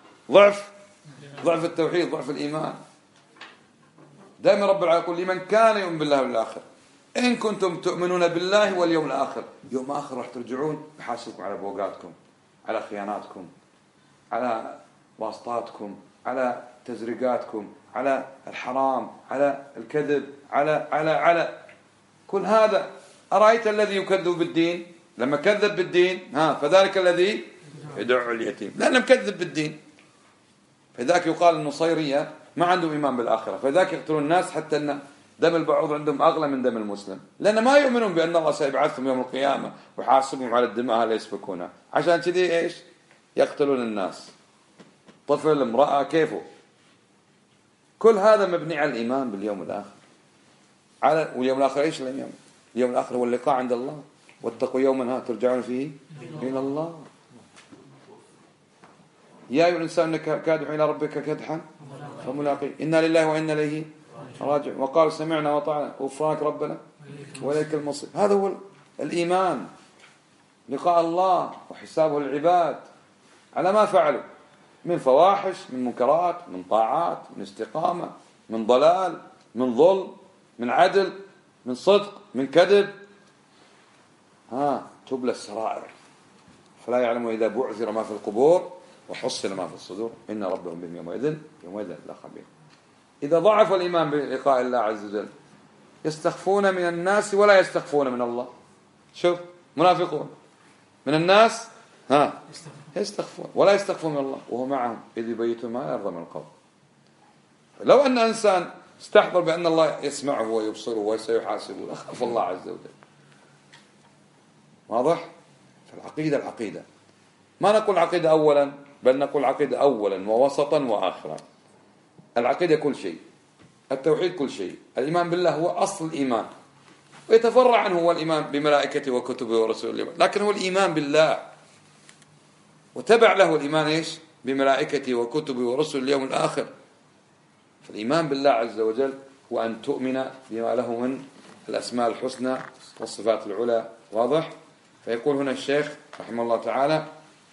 ضعف التوحيد، ضعف الإيمان. دائما رب العالمين يقول لمن كان يؤمن بالله والآخر إن كنتم تؤمنون بالله واليوم الآخر، يوم آخر راح ترجعون يحاسبكم على بوقاتكم، على خياناتكم، على واسطاتكم، على تزريقاتكم، على الحرام، على الكذب، على كل هذا. أرأيت الذي يكذب بالدين لما كذب بالدين فذلك الذي يدعو اليتيم لأنه مكذب بالدين. فذاك يقال النصيرية ما عندهم إيمان بالآخرة، فذاك يقتلون الناس حتى أن دم البعوض عندهم أغلى من دم المسلم، لأن ما يؤمنون بأن الله سيبعثهم يوم القيامة ويحاسبهم على الدماء اللي يسفكونها. عشان كذي إيش؟ يقتلون الناس، طفل، امرأة، كيفه. كل هذا مبني على الإيمان باليوم الآخر. واليوم الآخر إيش اليوم؟ اليوم الآخر هو اللقاء عند الله. واتقوا يوما ترجعون فيه إلى الله. يا أيها الإنسان إنك كادح إلى ربك كدحا فملاقيه إنا لله وإنا إليه راجع. وقالوا سمعنا وطعنا غفرانك ربنا وإليك المصير. هذا هو الإيمان، لقاء الله وحسابه للعباد. على ما فعلوا من فواحش، من منكرات، من طاعات، من استقامة، من ضلال، من ظلم، من عدل، من صدق، من كذب. تبلى السرائر، فلا يعلم إذا بعثر ما في القبور وحصل ما في الصدور إن ربهم بهم يومئذ لا خبير. إذا ضعف الإيمان بلقاء الله عز وجل يستخفون من الناس ولا يستخفون من الله. شوف منافقون من الناس يستخفون ولا يستخفون من الله وهو معهم إذ يبيتون ما يرضى من القول. لو أن إنسان استحضر بأن الله يسمعه ويبصره وسيحاسبه أخاف الله عز وجل. واضح؟ فالعقيدة ما نقول عقيدة أولا، بل نقول عقيدة أولا ووسطا وآخرا. العقيدة كل شيء، التوحيد كل شيء، الإيمان بالله هو أصل الإيمان، ويتفرع عنه هو الإيمان بملائكته وكتبه ورسوله، لكن هو الإيمان بالله، وتبع له الإيمان إيش؟ بملائكته وكتبه ورسله اليوم الآخر. فالإيمان بالله عز وجل هو أن تؤمن بما له من الأسماء الحسنى والصفات العلى. واضح؟ فيقول هنا الشيخ رحمه الله تعالى: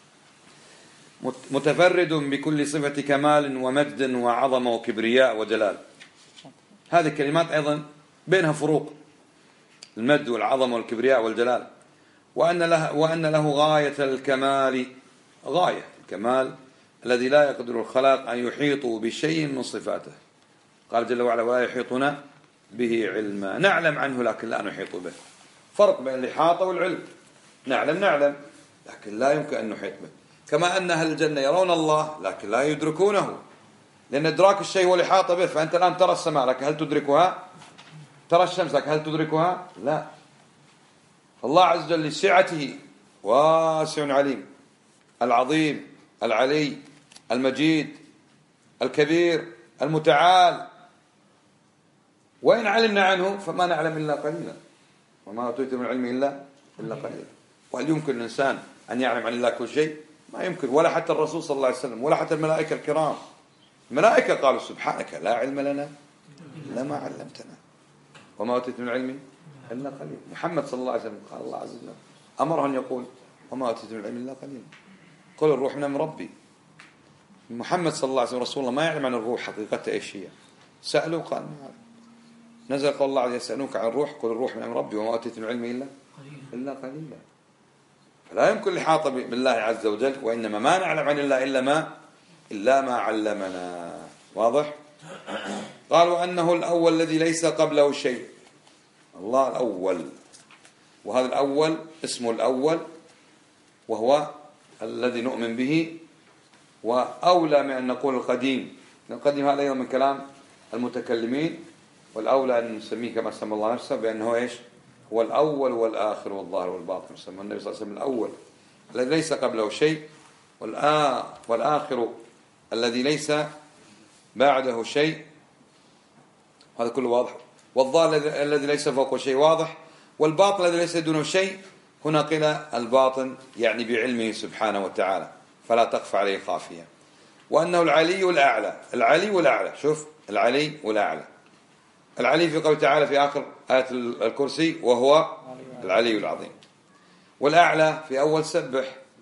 متفرد بكل صفة كمال ومجد وعظمة وكبرياء وجلال. هذه الكلمات أيضا بينها فروق، المجد والعظمة والكبرياء والجلال. وأن له غاية الكمال، غاية الكمال الذي لا يقدر الخلق أن يحيطوا بشيء من صفاته. قال جل وعلا: ولا يحيطون به علما. نعلم عنه لكن لا نحيط به. فرق بين الإحاطة والعلم. نعلم لكن لا يمكن أن نحيط به. كما أن أهل الجنة يرون الله لكن لا يدركونه، لأن إدراك الشيء هو الإحاطة به. فأنت الآن ترى السماء لكن هل تدركها؟ ترى الشمس لكن هل تدركها؟ لا. الله عز وجل لسعته واسع عليم، العظيم العلي المجيد الكبير المتعال. وإن علمنا عنه فما نعلم إلا قليلا، وما أوتيت من العلم إلا قليلا. وهل يمكن الإنسان أن يعلم عن الله كل شيء؟ ما يمكن، ولا حتى الرسول صلى الله عليه وسلم، ولا حتى الملائكة الكرام. الملائكة قالوا: سبحانك لا علم لنا إلا ما علمتنا وما أوتيت من العلم إلا قليلا. محمد صلى الله عليه وسلم قال الله عز وجل أمره أن يقول: وما أوتيت من العلم إلا قليلا، قل الروح من أمر ربي. محمد صلى الله عليه وسلم رسول الله ما يعلم عن الروح حقيقته إيش هي. سألوه قال ما أعلم. نزل قول الله عز وجل: يسألونك عن الروح قل الروح من أمر ربي وما أوتيت من العلم إلا قليلا. فلا يمكن الإحاطة بالله عز وجل، وإنما ما نعلم عن الله إلا ما علمنا. واضح؟ قالوا أنه الأول الذي ليس قبله شيء. الله الأول، وهذا الأول اسمه الأول، وهو الذي نؤمن به، وأولى من أن نقول القديم. القديم هذا أيضا من كلام المتكلمين، والأولى أن نسميه كما سمى الله نفسه بأنه إيش؟ هو الأول والآخر والظاهر والباطن. سمى النبي صلى الله عليه وسلم الأول الذي ليس قبله شيء، والآخر الذي ليس بعده شيء. هذا كله واضح. والظاهر الذي ليس فوقه شيء واضح، والباطن الذي ليس دونه شيء. هنا قيل الباطن يعني بعلمه سبحانه وتعالى فلا تخفى عليه خافية. وأنه العلي والأعلى. العلي والأعلى، شوف العلي والأعلى. العلي في قوله تعالى في آخر آية الكرسي: وهو العلي العظيم. والأعلى في أول سبح.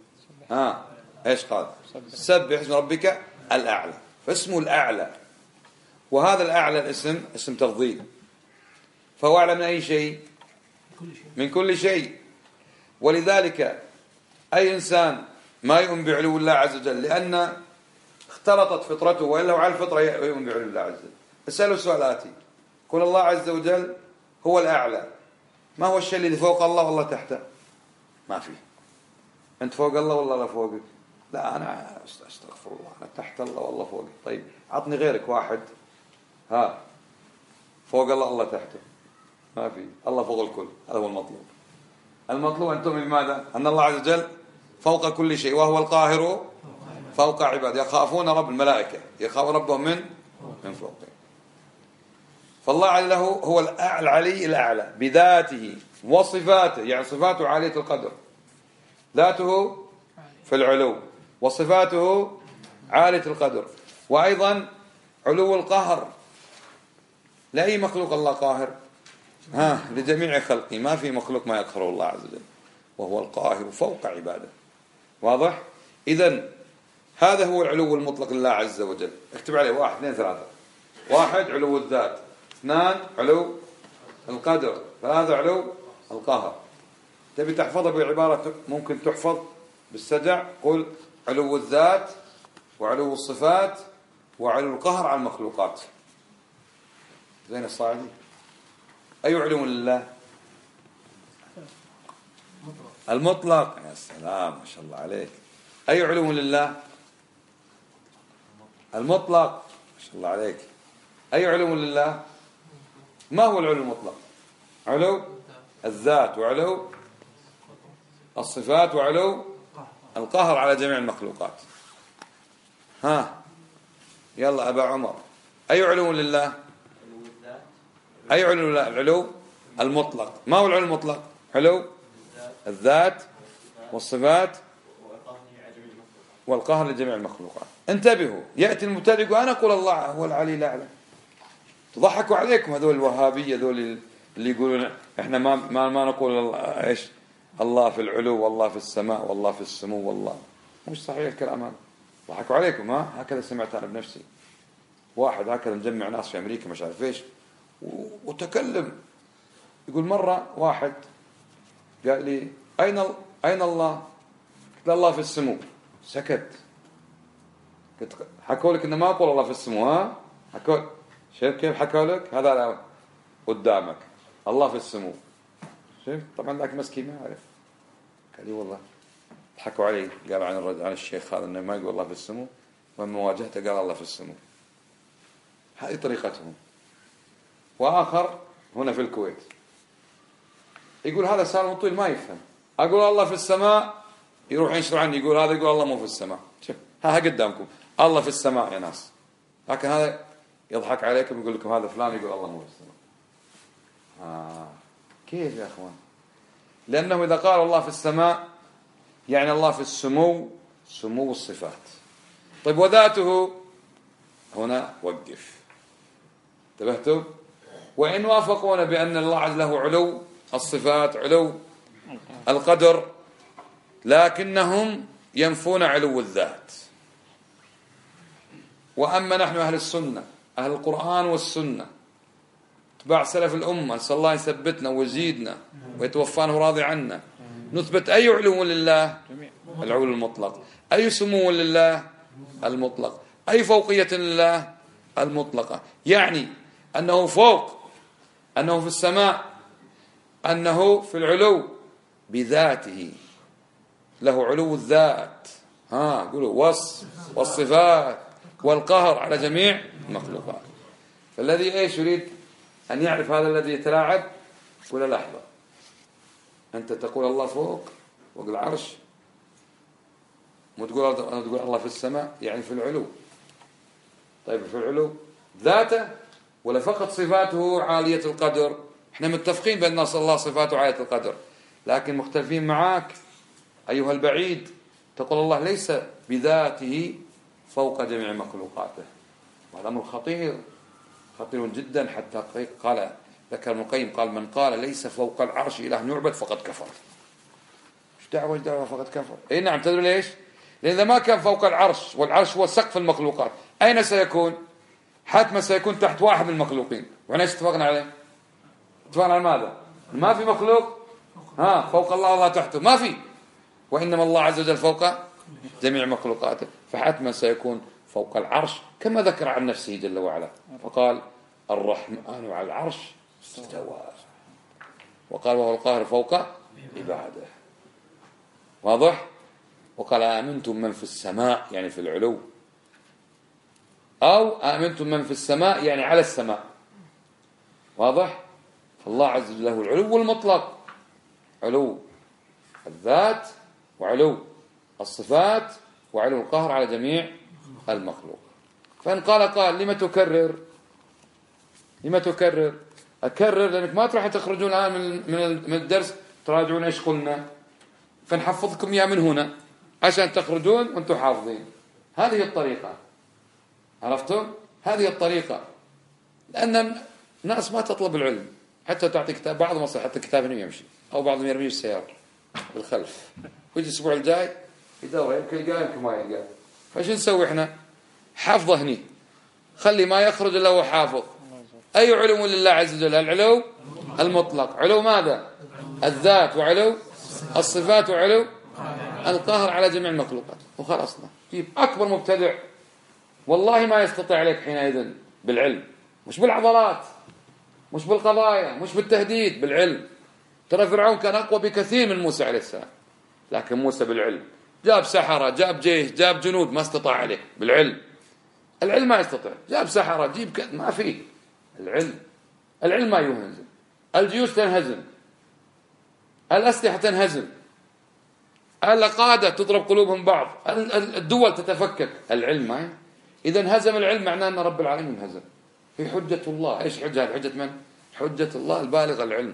إيش قال؟ سبح اسم ربك الأعلى، فاسمه الأعلى. وهذا الأعلى الاسم اسم تفضيل، فهو أعلى من أي شيء؟ من كل شيء. ولذلك أي إنسان ما يؤمن بعلو الله عز وجل لأن اختلطت فطرته، وإلا هو على الفطرة يؤمن بعلو الله عز وجل. اسأله سؤال آتي: قل الله عز وجل هو الأعلى، ما هو الشيء اللي فوق الله والله تحته؟ ما فيه. أنت فوق الله والله لا فوقك؟ لا أنا أستغفر الله، أنا تحت الله والله فوقي. طيب عطني غيرك واحد فوق الله الله تحته. ما فيه. الله فوق الكل. هذا هو المطلوب. المطلوب أن تؤمن بماذا؟ أن الله عز وجل فوق كل شيء، وهو القاهر فوق عباده. يخافون رب الملائكة، يخاف ربهم من فوقه. فالله له هو العلي الأعلى بذاته وصفاته، يعني صفاته عالية القدر، ذاته في العلو وصفاته عالية القدر. وأيضا علو القهر، لا أي مخلوق الله قاهر لجميع خلقه، ما في مخلوق ما يقهره الله عز وجل، وهو القاهر فوق عباده. واضح؟ إذن هذا هو العلو المطلق لله عز وجل. اكتب عليه 1 2 3. 1 علو الذات، 2 علو القدر، 3 علو القهر. تبي تحفظها بعبارة ممكن تحفظ بالسجع، قل علو الذات وعلو الصفات وعلو القهر على المخلوقات. زين الصاعدي؟ أي علو لله؟ المطلق. يا سلام ما شاء الله عليك. أي علو لله؟ المطلق. ما شاء الله عليك. أي علو لله؟ ما هو العلو المطلق؟ علو الذات وعلو الصفات وعلو القهر على جميع المخلوقات. ها يلا أبا عمر، أي علو لله؟ أي علو لله؟ العلو المطلق. ما هو العلو المطلق؟ علو الذات والصفات والقهر لجميع المخلوقات. انتبهوا، يأتي المبتدئ وأنا أقول الله هو العلي الأعلى. تضحكوا عليكم هذول الوهابية، هذول اللي يقولون احنا ما نقول ايش الله في العلو والله في السماء والله في السمو والله. مش صحيح الكلام هذا. ضحكوا عليكم. هكذا سمعت أنا بنفسي. واحد هكذا مجمع ناس في أمريكا مش عارف ايش وتكلم، يقول مرة واحد قال لي أين الله؟ قلت له الله في السمو. سكت. حكوا لك إنه ما أقول الله في السمو. ها حكوا شايف كيف حكوا لك؟ هذا قدامك الله في السمو. شايف طبعا ذاك مسكي ما عرف. قال لي والله ضحكوا علي. قال عن الرجل عن الشيخ هذا إنه ما يقول الله في السمو، ولما واجهته قال الله في السمو. هذه طريقتهم. وآخر هنا في الكويت يقول هذا سالم طويل ما يفهم. أقول الله في السماء يروح ينشر عني يقول هذا يقول الله مو في السماء. شوف ها قدامكم الله في السماء يا ناس، لكن هذا يضحك عليكم يقول لكم هذا فلان يقول الله مو في السماء. كيف يا أخوان؟ لأنه إذا قال الله في السماء يعني الله في السمو، سمو الصفات. طيب وذاته هنا وقف. انتبهتم؟ وإن وافقونا بأن الله عز له علو الصفات علو القدر، لكنهم ينفون علو الذات. وأما نحن أهل السنة أهل القرآن والسنة اتباع سلف الأمة، نسأل الله يثبتنا ويزيدنا ويتوفانا راضي عنا، نثبت أي علو لله؟ العلو المطلق. أي سمو لله؟ المطلق. أي فوقية لله؟ المطلقة. يعني أنه فوق، أنه في السماء، أنه في العلو بذاته، له علو الذات. قولوا والصفات والقهر على جميع المخلوقات. فالذي ايش يريد أن يعرف هذا الذي يتلاعب، قول لحظة، أنت تقول الله فوق العرش، وتقول الله في السماء يعني في العلو. طيب في العلو ذاته ولا فقط صفاته عالية القدر؟ احنا متفقين بأن الله صفاته عالية القدر، لكن مختلفين معاك أيها البعيد. تقول الله ليس بذاته فوق جميع مخلوقاته، وهذا أمر خطير جدا. حتى قال ذكر ابن القيم قال من قال ليس فوق العرش إله يعبد فقد كفر. ايش دعوة فقد كفر؟ اي نعم. تدري ليش؟ لأن إذا ما كان فوق العرش، والعرش هو سقف المخلوقات، أين سيكون؟ حتما سيكون تحت واحد من المخلوقين. وإحنا ايش اتفقنا عليه؟ اتفقنا على ماذا؟ ما في مخلوق فوق الله والله تحته، ما في. وإنما الله عز وجل فوق جميع مخلوقاته، فحتما سيكون فوق العرش كما ذكر عن نفسه جل وعلا، فقال الرحمن على العرش استوى، وقال وهو القاهر فوق عباده. واضح؟ وقال آمنتم من في السماء يعني في العلو، أو آمنتم من في السماء يعني على السماء. واضح؟ فالله عز وجل له العلو المطلق، علو الذات وعلو الصفات وعلو القهر على جميع المخلوق. فإن قال لما تكرر؟ أكرر لأنك ما تروح تخرجون الآن من الدرس تراجعون إيش قلنا، فنحفظكم إياه من هنا عشان تخرجون وانتم حافظين. هذه الطريقة، عرفتم؟ هذه الطريقة. لأن الناس ما تطلب العلم حتى تعطي كتاب، بعضهم أصلا حتى كتاب إنه يمشي، أو بعضهم يرميه السيارة بالخلف، ويجي الأسبوع الجاي يدور يمكن يلقاه يمكن ما يلقاه، فايش نسوي احنا؟ حفظه هني، خلي ما يخرج الا هو حافظ. اي علو لله عز وجل؟ العلو المطلق، علو ماذا؟ الذات، وعلو الصفات، وعلو القهر على جميع المخلوقات. وخلصنا. جيب اكبر مبتدع والله ما يستطيع عليك حينئذ بالعلم، مش بالعضلات، مش بالقضايا، مش بالتهديد، بالعلم. ترى فرعون كان أقوى بكثير من موسى عليه السلام، لكن موسى بالعلم جاب سحرة، جاب جيش، جاب جنود، ما استطاع عليه بالعلم. العلم ما يستطيع. جاب سحرة، جيب ما فيه. العلم ما يهزم. الجيوش تنهزم، الأسلحة تنهزم، القادة تضرب قلوبهم بعض، الدول تتفكك. العلم ما. إذا انهزم العلم معناه أن رب العالمين انهزم. هي حجة الله. إيش حجة؟ حجة من؟ حجة الله البالغ العلم.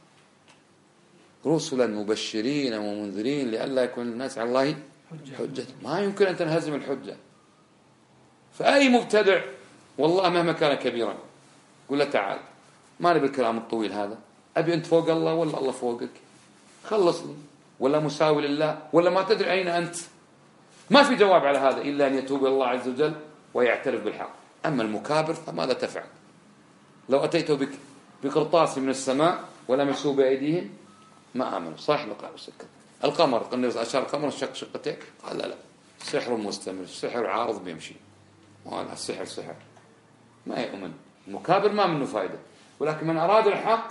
رسلا مبشرين ومنذرين لئلا يكون الناس على الله حجة. ما يمكن أن تنهزم الحجة. فأي مبتدع والله مهما كان كبيرا قل له تعال، ما نبي الكلام الطويل هذا، أبي أنت فوق الله ولا الله فوقك؟ خلصني. ولا مساوي لله ولا ما تدري أين أنت؟ ما في جواب على هذا إلا أن يتوب الله عز وجل ويعترف بالحق. أما المكابر فماذا تفعل؟ لو أتيته بقرطاس من السماء ولم يسوا بأيديهم ما آمنوا. صح لو قالوا سكت. القمر قلنا أشار القمر الشق شقتين، قال لا سحر مستمر، سحر عارض بيمشي، وهذا السحر سحر ما يؤمن. المكابر ما منه فائدة. ولكن من أراد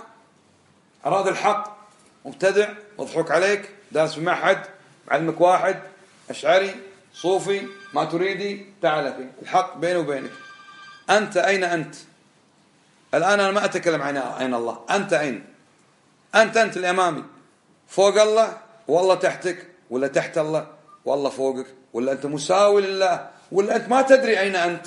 الحق مبتدع مضحوك عليك، دارس في معهد، علمك واحد أشعري صوفي ما تريدي، تعال في الحق بيني وبينك. أنت أين أنت الآن؟ أنا ما أتكلم عن أين الله. أنت أين؟ أنت اللي أمامي. فوق الله والله تحتك، ولا تحت الله والله فوقك، ولا أنت مساوي لله، ولا أنت ما تدري أين أنت؟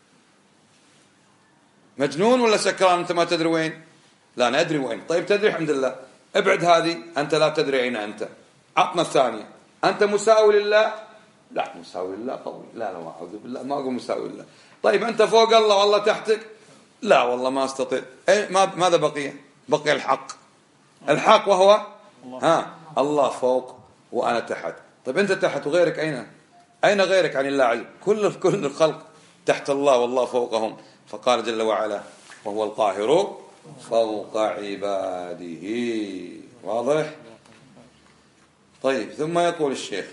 مجنون ولا سكران أنت ما تدري وين؟ لا أنا أدري وين. طيب تدري، الحمد لله. ابعد هذه، أنت لا تدري أين أنت. عطنا الثانية. أنت مساوي لله؟ لا مساوي لله قوي. لا ما أعوذ بالله، ما أقول مساوي لله. طيب أنت فوق الله والله تحتك؟ لا والله ما أستطيع. ماذا بقي الحق. الحق وهو الله فوق وأنا تحت. طيب أنت تحت وغيرك أين غيرك عن الله عز وجل؟ كل الخلق تحت الله والله فوقهم. فقال جل وعلا وهو القاهر فوق عباده. واضح؟ طيب ثم يقول الشيخ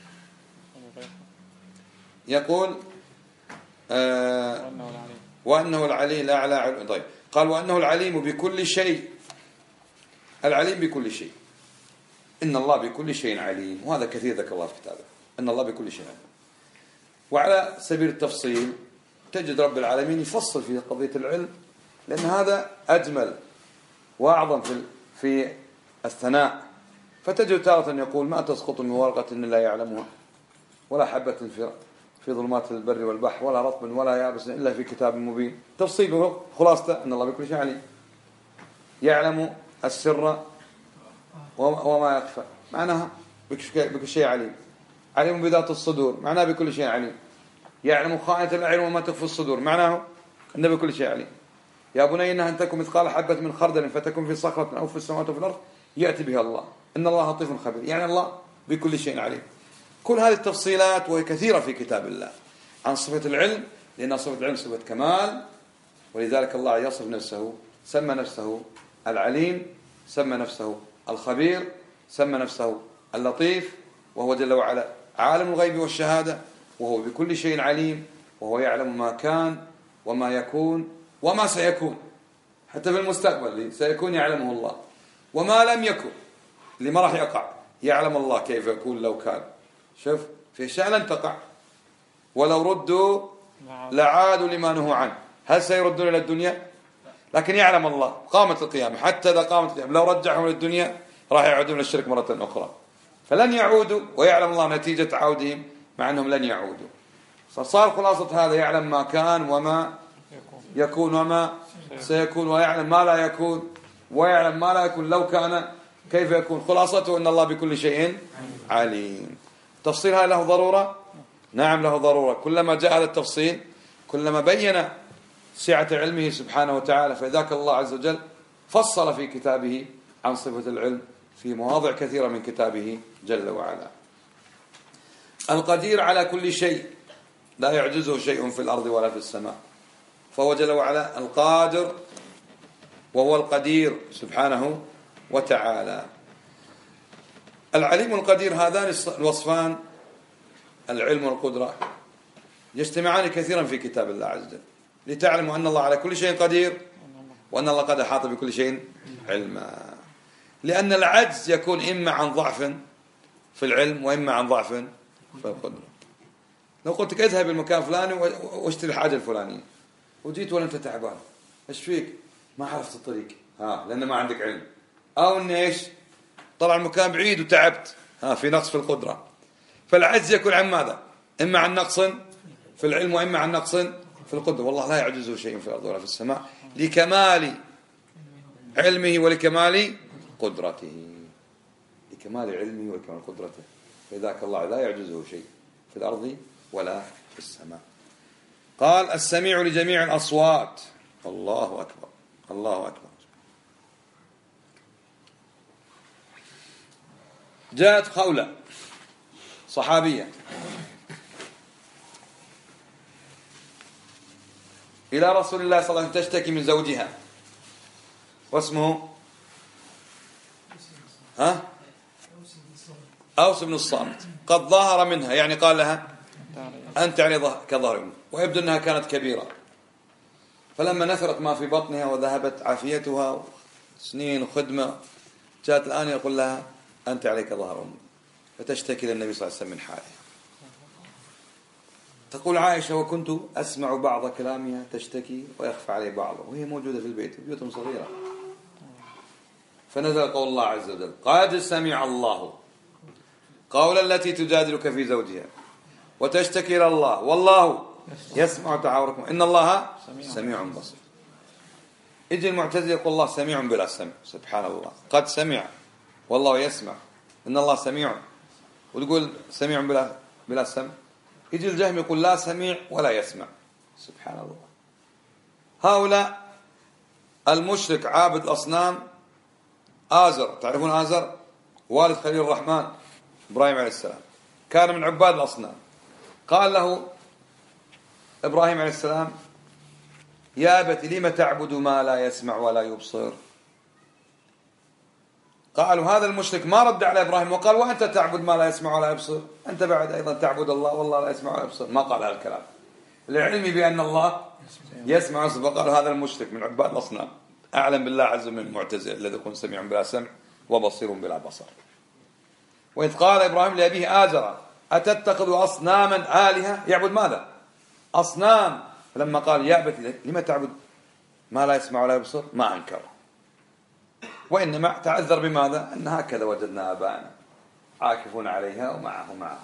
يقول وأنه العلي الأعلى. طيب قال وأنه العليم بكل شيء. العليم بكل شيء. إن الله بكل شيء عليم. وهذا كثير ذكر الله في كتابه، إن الله بكل شيء عليم. وعلى سبيل التفصيل تجد رب العالمين يفصل في قضية العلم، لأن هذا أجمل وأعظم في الثناء. فتجد تارة يقول ما تسقط من ورقة إلا يعلمها، ولا حبة في ظلمات البر والبحر، ولا رطب ولا يابس إلا في كتاب مبين. تفصيله خلاصة أن الله بكل شيء عليم. يعلم السر وما يخفى، معناها بكل شيء عليم. عليم بذات الصدور، معناه بكل شيء عليم. يعلم خائنة الأعين وما تخفي الصدور، معناه أنه بكل شيء عليم. يا بني إنها أن تكن مثقال حبة من خردل فتكن في صخرة أو في السماوات وفي الأرض يأتي بها الله إن الله لطيف خبير. يعني الله بكل شيء عليم. كل هذه التفصيلات وهي كثيرة في كتاب الله عن صفة العلم، لأن صفة العلم صفة كمال. ولذلك الله يصف نفسه، سمى نفسه العليم، سمى نفسه الخبير، سمى نفسه اللطيف. وهو جل وعلا عالم الغيب والشهادة، وهو بكل شيء عليم، وهو يعلم ما كان وما يكون وما سيكون. حتى في المستقبل سيكون يعلمه الله، وما لم يكن اللي ما راح يقع يعلم الله كيف يكون لو كان. شوف في أشياء لن تقع، ولو ردوا لعادوا لما نهوا عنه. هل سيردون إلى الدنيا؟ لكن يعلم الله قامت القيامة. حتى إذا قامت القيامة لو رجعهم للدنيا راح يعودون للشرك مرة أخرى، فلن يعودوا. ويعلم الله نتيجة عودهم مع أنهم لن يعودوا. فصار خلاصة هذا يعلم ما كان وما يكون وما سيكون، ويعلم ما لا يكون، ويعلم ما لا يكون لو كان كيف يكون. خلاصته أن الله بكل شيء عليم. تفصيل هذا له ضرورة؟ نعم له ضرورة. كلما جاء هذا التفصيل كلما بين سعة علمه سبحانه وتعالى. فذاك الله عز وجل فصل في كتابه عن صفة العلم في مواضع كثيرة من كتابه جل وعلا. القدير على كل شيء. لا يعجزه شيء في الأرض ولا في السماء، فهو جل وعلا القادر وهو القدير سبحانه وتعالى. العليم والقدير هذان الوصفان، العلم والقدرة، يجتمعان كثيرا في كتاب الله عز وجل، لتعلموا أن الله على كل شيء قدير، وأن الله قد أحاط بكل شيء علما. لأن العجز يكون إما عن ضعف في العلم وإما عن ضعف في القدرة. لو قلت لك اذهب المكان فلاني واشتري الحاجة الفلانية، وجيت ولا أنت تعبان، ايش فيك؟ ما عرفت الطريق، لأن ما عندك علم، أو إن ايش؟ طلع المكان بعيد وتعبت، في نقص في القدرة. فالعجز يكون عن ماذا؟ إما عن نقص في العلم وإما عن نقص في القدرة. والله لا يعجزه شيء في الأرض ولا في السماء، لكمال علمه ولكمال قدرته، لكمال علمه ولكمال قدرته. فذاك الله لا يعجزه شيء في الأرض ولا في السماء. قال السميع لجميع الأصوات. الله أكبر، الله أكبر. جاءت خولة صحابية إلى رسول الله صلى الله عليه وسلم تشتكي من زوجها، واسمه أوس بن الصامت، قد ظهر منها، يعني قال لها أنت علي كظهر أمي، ويبدو أنها كانت كبيرة. فلما نثرت ما في بطنها وذهبت عافيتها سنين وخدمة، جاءت الآن يقول لها أنت عليك ظهر أمي، فتشتكي للنبي صلى الله عليه وسلم من حالها. تقول عائشة وكنت أسمع بعض كلامها تشتكي ويخفى علي بعضه، وهي موجودة في البيت، بيوت صغيرة. فنزل قول الله عز وجل قد سمع الله قول التي تجادلك في زوجها وتشتكي إلى الله والله يسمع تعاوركم إن الله سميع بصير. يجي المعتزلة يقول الله سميع بلا سمع، سبحان الله، قد سمع والله يسمع، إن الله سميع، وتقول سميع بلا سمع. يجي الجهم يقول لا سميع ولا يسمع، سبحان الله. هؤلاء المشرك عابد الأصنام آزر، تعرفون آزر والد خليل الرحمن إبراهيم عليه السلام، كان من عباد الأصنام. قال له إبراهيم عليه السلام يا أبت لم تعبد ما لا يسمع ولا يبصر؟ قالوا هذا المشرك ما رد على إبراهيم وقال وأنت تعبد ما لا يسمع ولا يبصر، أنت بعد أيضا تعبد الله والله لا يسمع ولا يبصر. ما قال هذا الكلام لعلمي بأن الله يسمع ويبصر. فقالوا هذا المشرك من عباد الأصنام أعلم بالله عز وجل من المعتزلة الذي يكون سميع بلا سمع وبصير بلا بصر. وإذ قال إبراهيم لأبيه آزر أتتخذ أصناما آلهة، يعبد ماذا؟ أصنام. فلما قال يا أبت لما تعبد ما لا يسمع ولا يبصر ما أنكر، وإنما تعذر بماذا؟ أن هكذا وجدنا آباءنا عاكفون عليها ومعهم.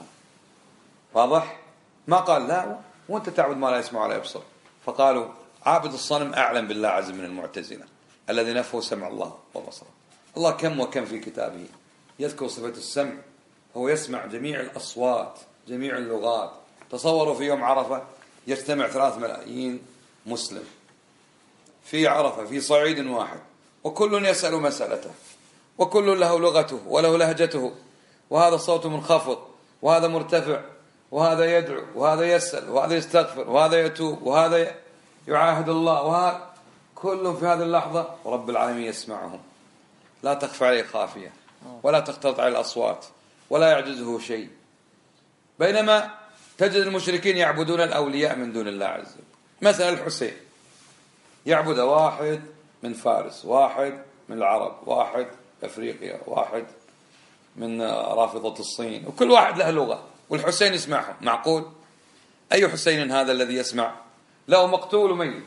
واضح؟ ما قال لا وأنت تعبد ما لا يسمع ولا يبصر. فقالوا عابد الصنم أعلم بالله عز من المعتزلة الذي نفوا سمع الله وبصره. الله كم وكم في كتابه يذكر صفة السمع، هو يسمع جميع الأصوات جميع اللغات. تصوروا في يوم عرفة يجتمع 3 ملايين مسلم في عرفة في صعيد واحد، وكل يسأل مسألته، وكل له لغته وله لهجته، وهذا صوته منخفض وهذا مرتفع، وهذا يدعو وهذا يسأل وهذا يستغفر وهذا يتوب وهذا يعاهد الله، وهذا كلهم في هذه اللحظة ورب العالمين يسمعهم، لا تخفى عليه خافية ولا تختلط عليه الأصوات ولا يعجزه شيء. بينما تجد المشركين يعبدون الأولياء من دون الله عز وجل. مثلا الحسين يعبد واحد من فارس، واحد من العرب، واحد أفريقيا، واحد من رافضة الصين، وكل واحد له لغة، والحسين يسمعهم. معقول؟ أي حسين هذا الذي يسمع؟ له مقتول وميت،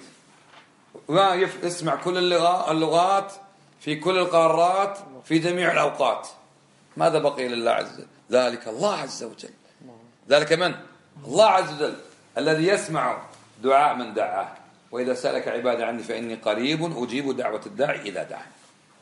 يسمع كل اللغات في كل القارات في جميع الأوقات. ماذا بقي لله عز وجل؟ ذلك الله عز وجل. ذلك من؟ الله عز وجل الذي يسمع دعاء من دعاه، وإذا سألك عبادي عني فإني قريب أجيب دعوة الداعي إذا دعاني.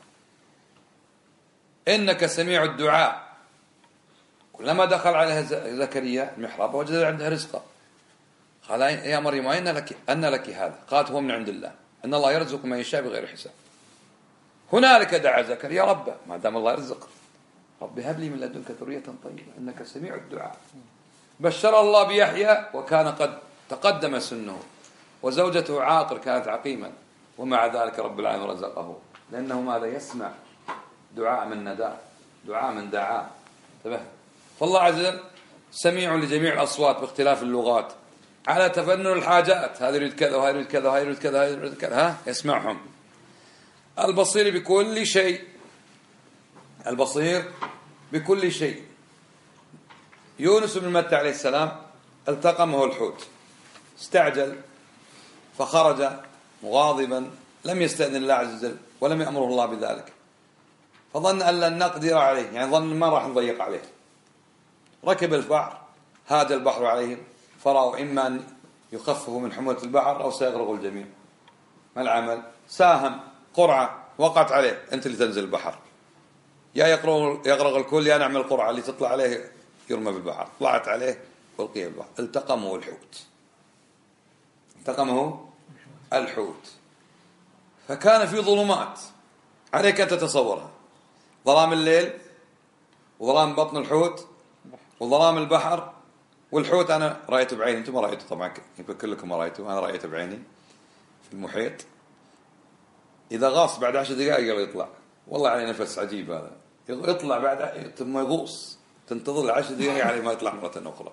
إنك سميع الدعاء. كلما دخل عليها زكريا المحراب وجد عندها رزقا، قال يا مريم أن لك هذا؟ قالت هو من عند الله إن الله يرزق من يشاء بغير حساب. هنالك دعا زكريا ربه، ما دام الله يرزق، رب هب لي من لدنك ذرية طيبة إنك سميع الدعاء. بشر الله بيحيى وكان قد تقدم سنه، وزوجته عاقر كانت عقيما، ومع ذلك رب العالمين رزقه، لأنه ماذا؟ يسمع دعاء من نداء، دعاء من دعاه. انتبه. فالله عز وجل سميع لجميع الأصوات باختلاف اللغات، على تفنن الحاجات، هذا يريد كذا وهذا يريد كذا وهذا يريد كذا وهذا يريد كذا، ها يسمعهم. البصير بكل شيء، البصير بكل شيء. يونس بن متى عليه السلام التقمه الحوت، استعجل فخرج مغاضبا، لم يستأذن الله عز وجل ولم يأمره الله بذلك، فظن أن لن نقدر عليه، يعني ظن ما راح نضيق عليه. ركب البحر، هاج البحر عليهم، فرأوا إما أن يخففوا من حمولة البحر أو سيغرق الجميع. ما العمل؟ ساهم قرعة وقعت عليه، أنت اللي تنزل البحر، يا يغرق الكل يا نعمل القرعة اللي تطلع عليه يرمى بالبحر. طلعت عليه والقيه بالبحر، التقمه الحوت، التقمه الحوت. فكان في ظلمات عليك أن تتصورها، ظلام الليل وظلام بطن الحوت وظلام البحر. والحوت أنا رأيته بعيني، أنتم ما رأيته طبعا، يمكن كلكم ما رأيته، أنا رأيته بعيني في المحيط. إذا غاص بعد 10 دقائق يطلع، والله عليه نفس عجيب هذا، يطلع بعد ثم يغوص، تنتظر 10 دقائق عليه ما يطلع مرة أخرى.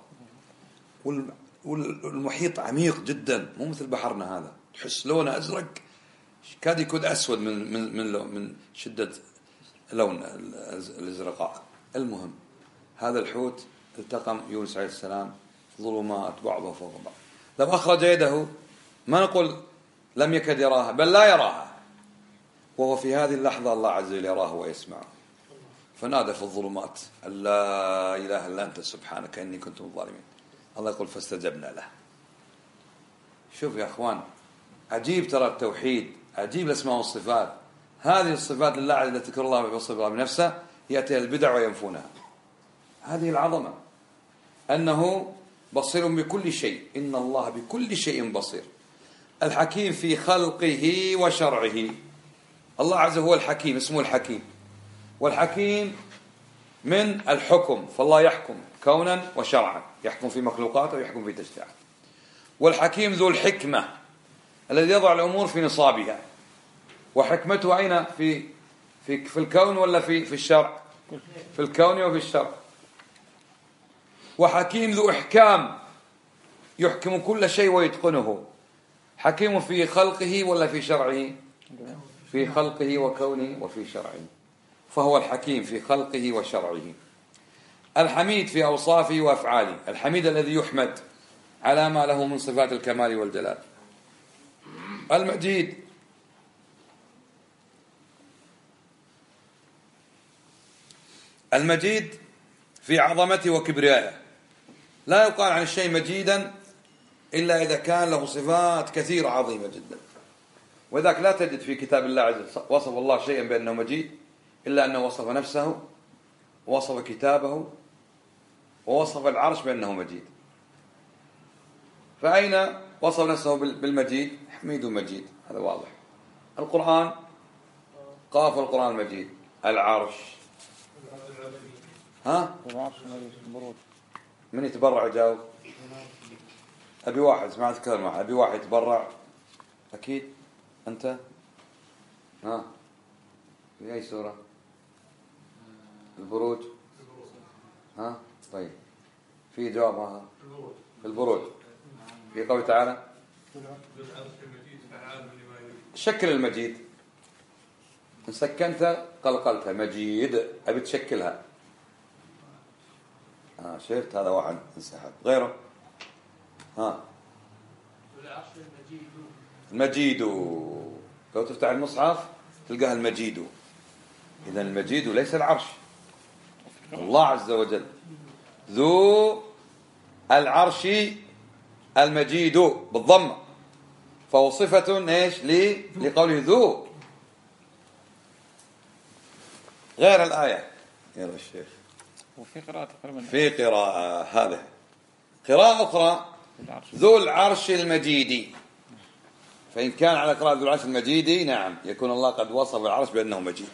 والمحيط عميق جدا، مو مثل بحرنا هذا، تحس لونه أزرق كاد يكون أسود من شدة لون الازرقاء. المهم هذا الحوت التقم يونس عليه السلام، ظلمات بعضها فوق بعض. لو أخرج يده ما نقول لم يكد يراها، بل لا يراها، وهو في هذه اللحظة الله عز وجل يراه ويسمعه. فنادى في الظلمات أن لا إله إلا أنت سبحانك إني كنت من الظالمين. الله يقول فاستجبنا له. شوف يا أخوان، عجيب ترى التوحيد، عجيب الأسماء والصفات. هذه الصفات لله عز وجل ذكر الله بوصف الله بنفسه، يأتي البدع وينفونها. هذه العظمة، أنه بصير بكل شيء، إن الله بكل شيء بصير. الحكيم في خلقه وشرعه. الله عز وجل هو الحكيم، اسمه الحكيم، والحكيم من الحكم، فالله يحكم كونا وشرعا، يحكم في مخلوقاته ويحكم في تشريعاته. والحكيم ذو الحكمة الذي يضع الأمور في نصابها. وحكمته أين؟ في الكون ولا في الشرع؟ في الكون وفي الشرع. وحكيم ذو إحكام، يحكم كل شيء ويتقنه. حكيم في خلقه ولا في شرعه؟ في خلقه وكونه وفي شرعه، فهو الحكيم في خلقه وشرعه. الحميد في أوصافه وأفعاله، الحميد الذي يحمد على ما له من صفات الكمال والجلال. المجيد المجيد في عظمته وكبريائه. لا يقال عن الشيء مجيدا إلا إذا كان له صفات كثيرة عظيمة جدا. وذاك لا تجد في كتاب الله عز وجل وصف الله شيئا بأنه مجيد إلا أنه وصف نفسه ووصف كتابه ووصف العرش بأنه مجيد. فأين وصف نفسه بالمجيد؟ حميد مجيد، هذا واضح. القرآن قاف القرآن المجيد. العرش ها؟ من يتبرع جاوب؟ أبي واحد، سمعت كلمة أبي واحد يتبرع أكيد. أنت ها في أي سورة؟ البروج ها؟ طيب في جواب ها؟ في البروج. في قوله تعالى شكل المجيد، إن سكنت قلقلتها مجيد، أبي تشكلها. شفت هذا واحد انسحب. غيره ها؟ المجيد، لو تفتح المصحف تلقاها المجيد. إذا المجيد ليس العرش، الله عز وجل ذو العرش المجيد بالضم، فهو صفة ايش لقوله ذو. غير الآية يا الشيخ
وفي قراءة
في قراءة، هذا قراءة أخرى ذو العرش المجيد. فإن كان على قراءة ذو العرش المجيد نعم يكون الله قد وصف العرش بأنه مجيد.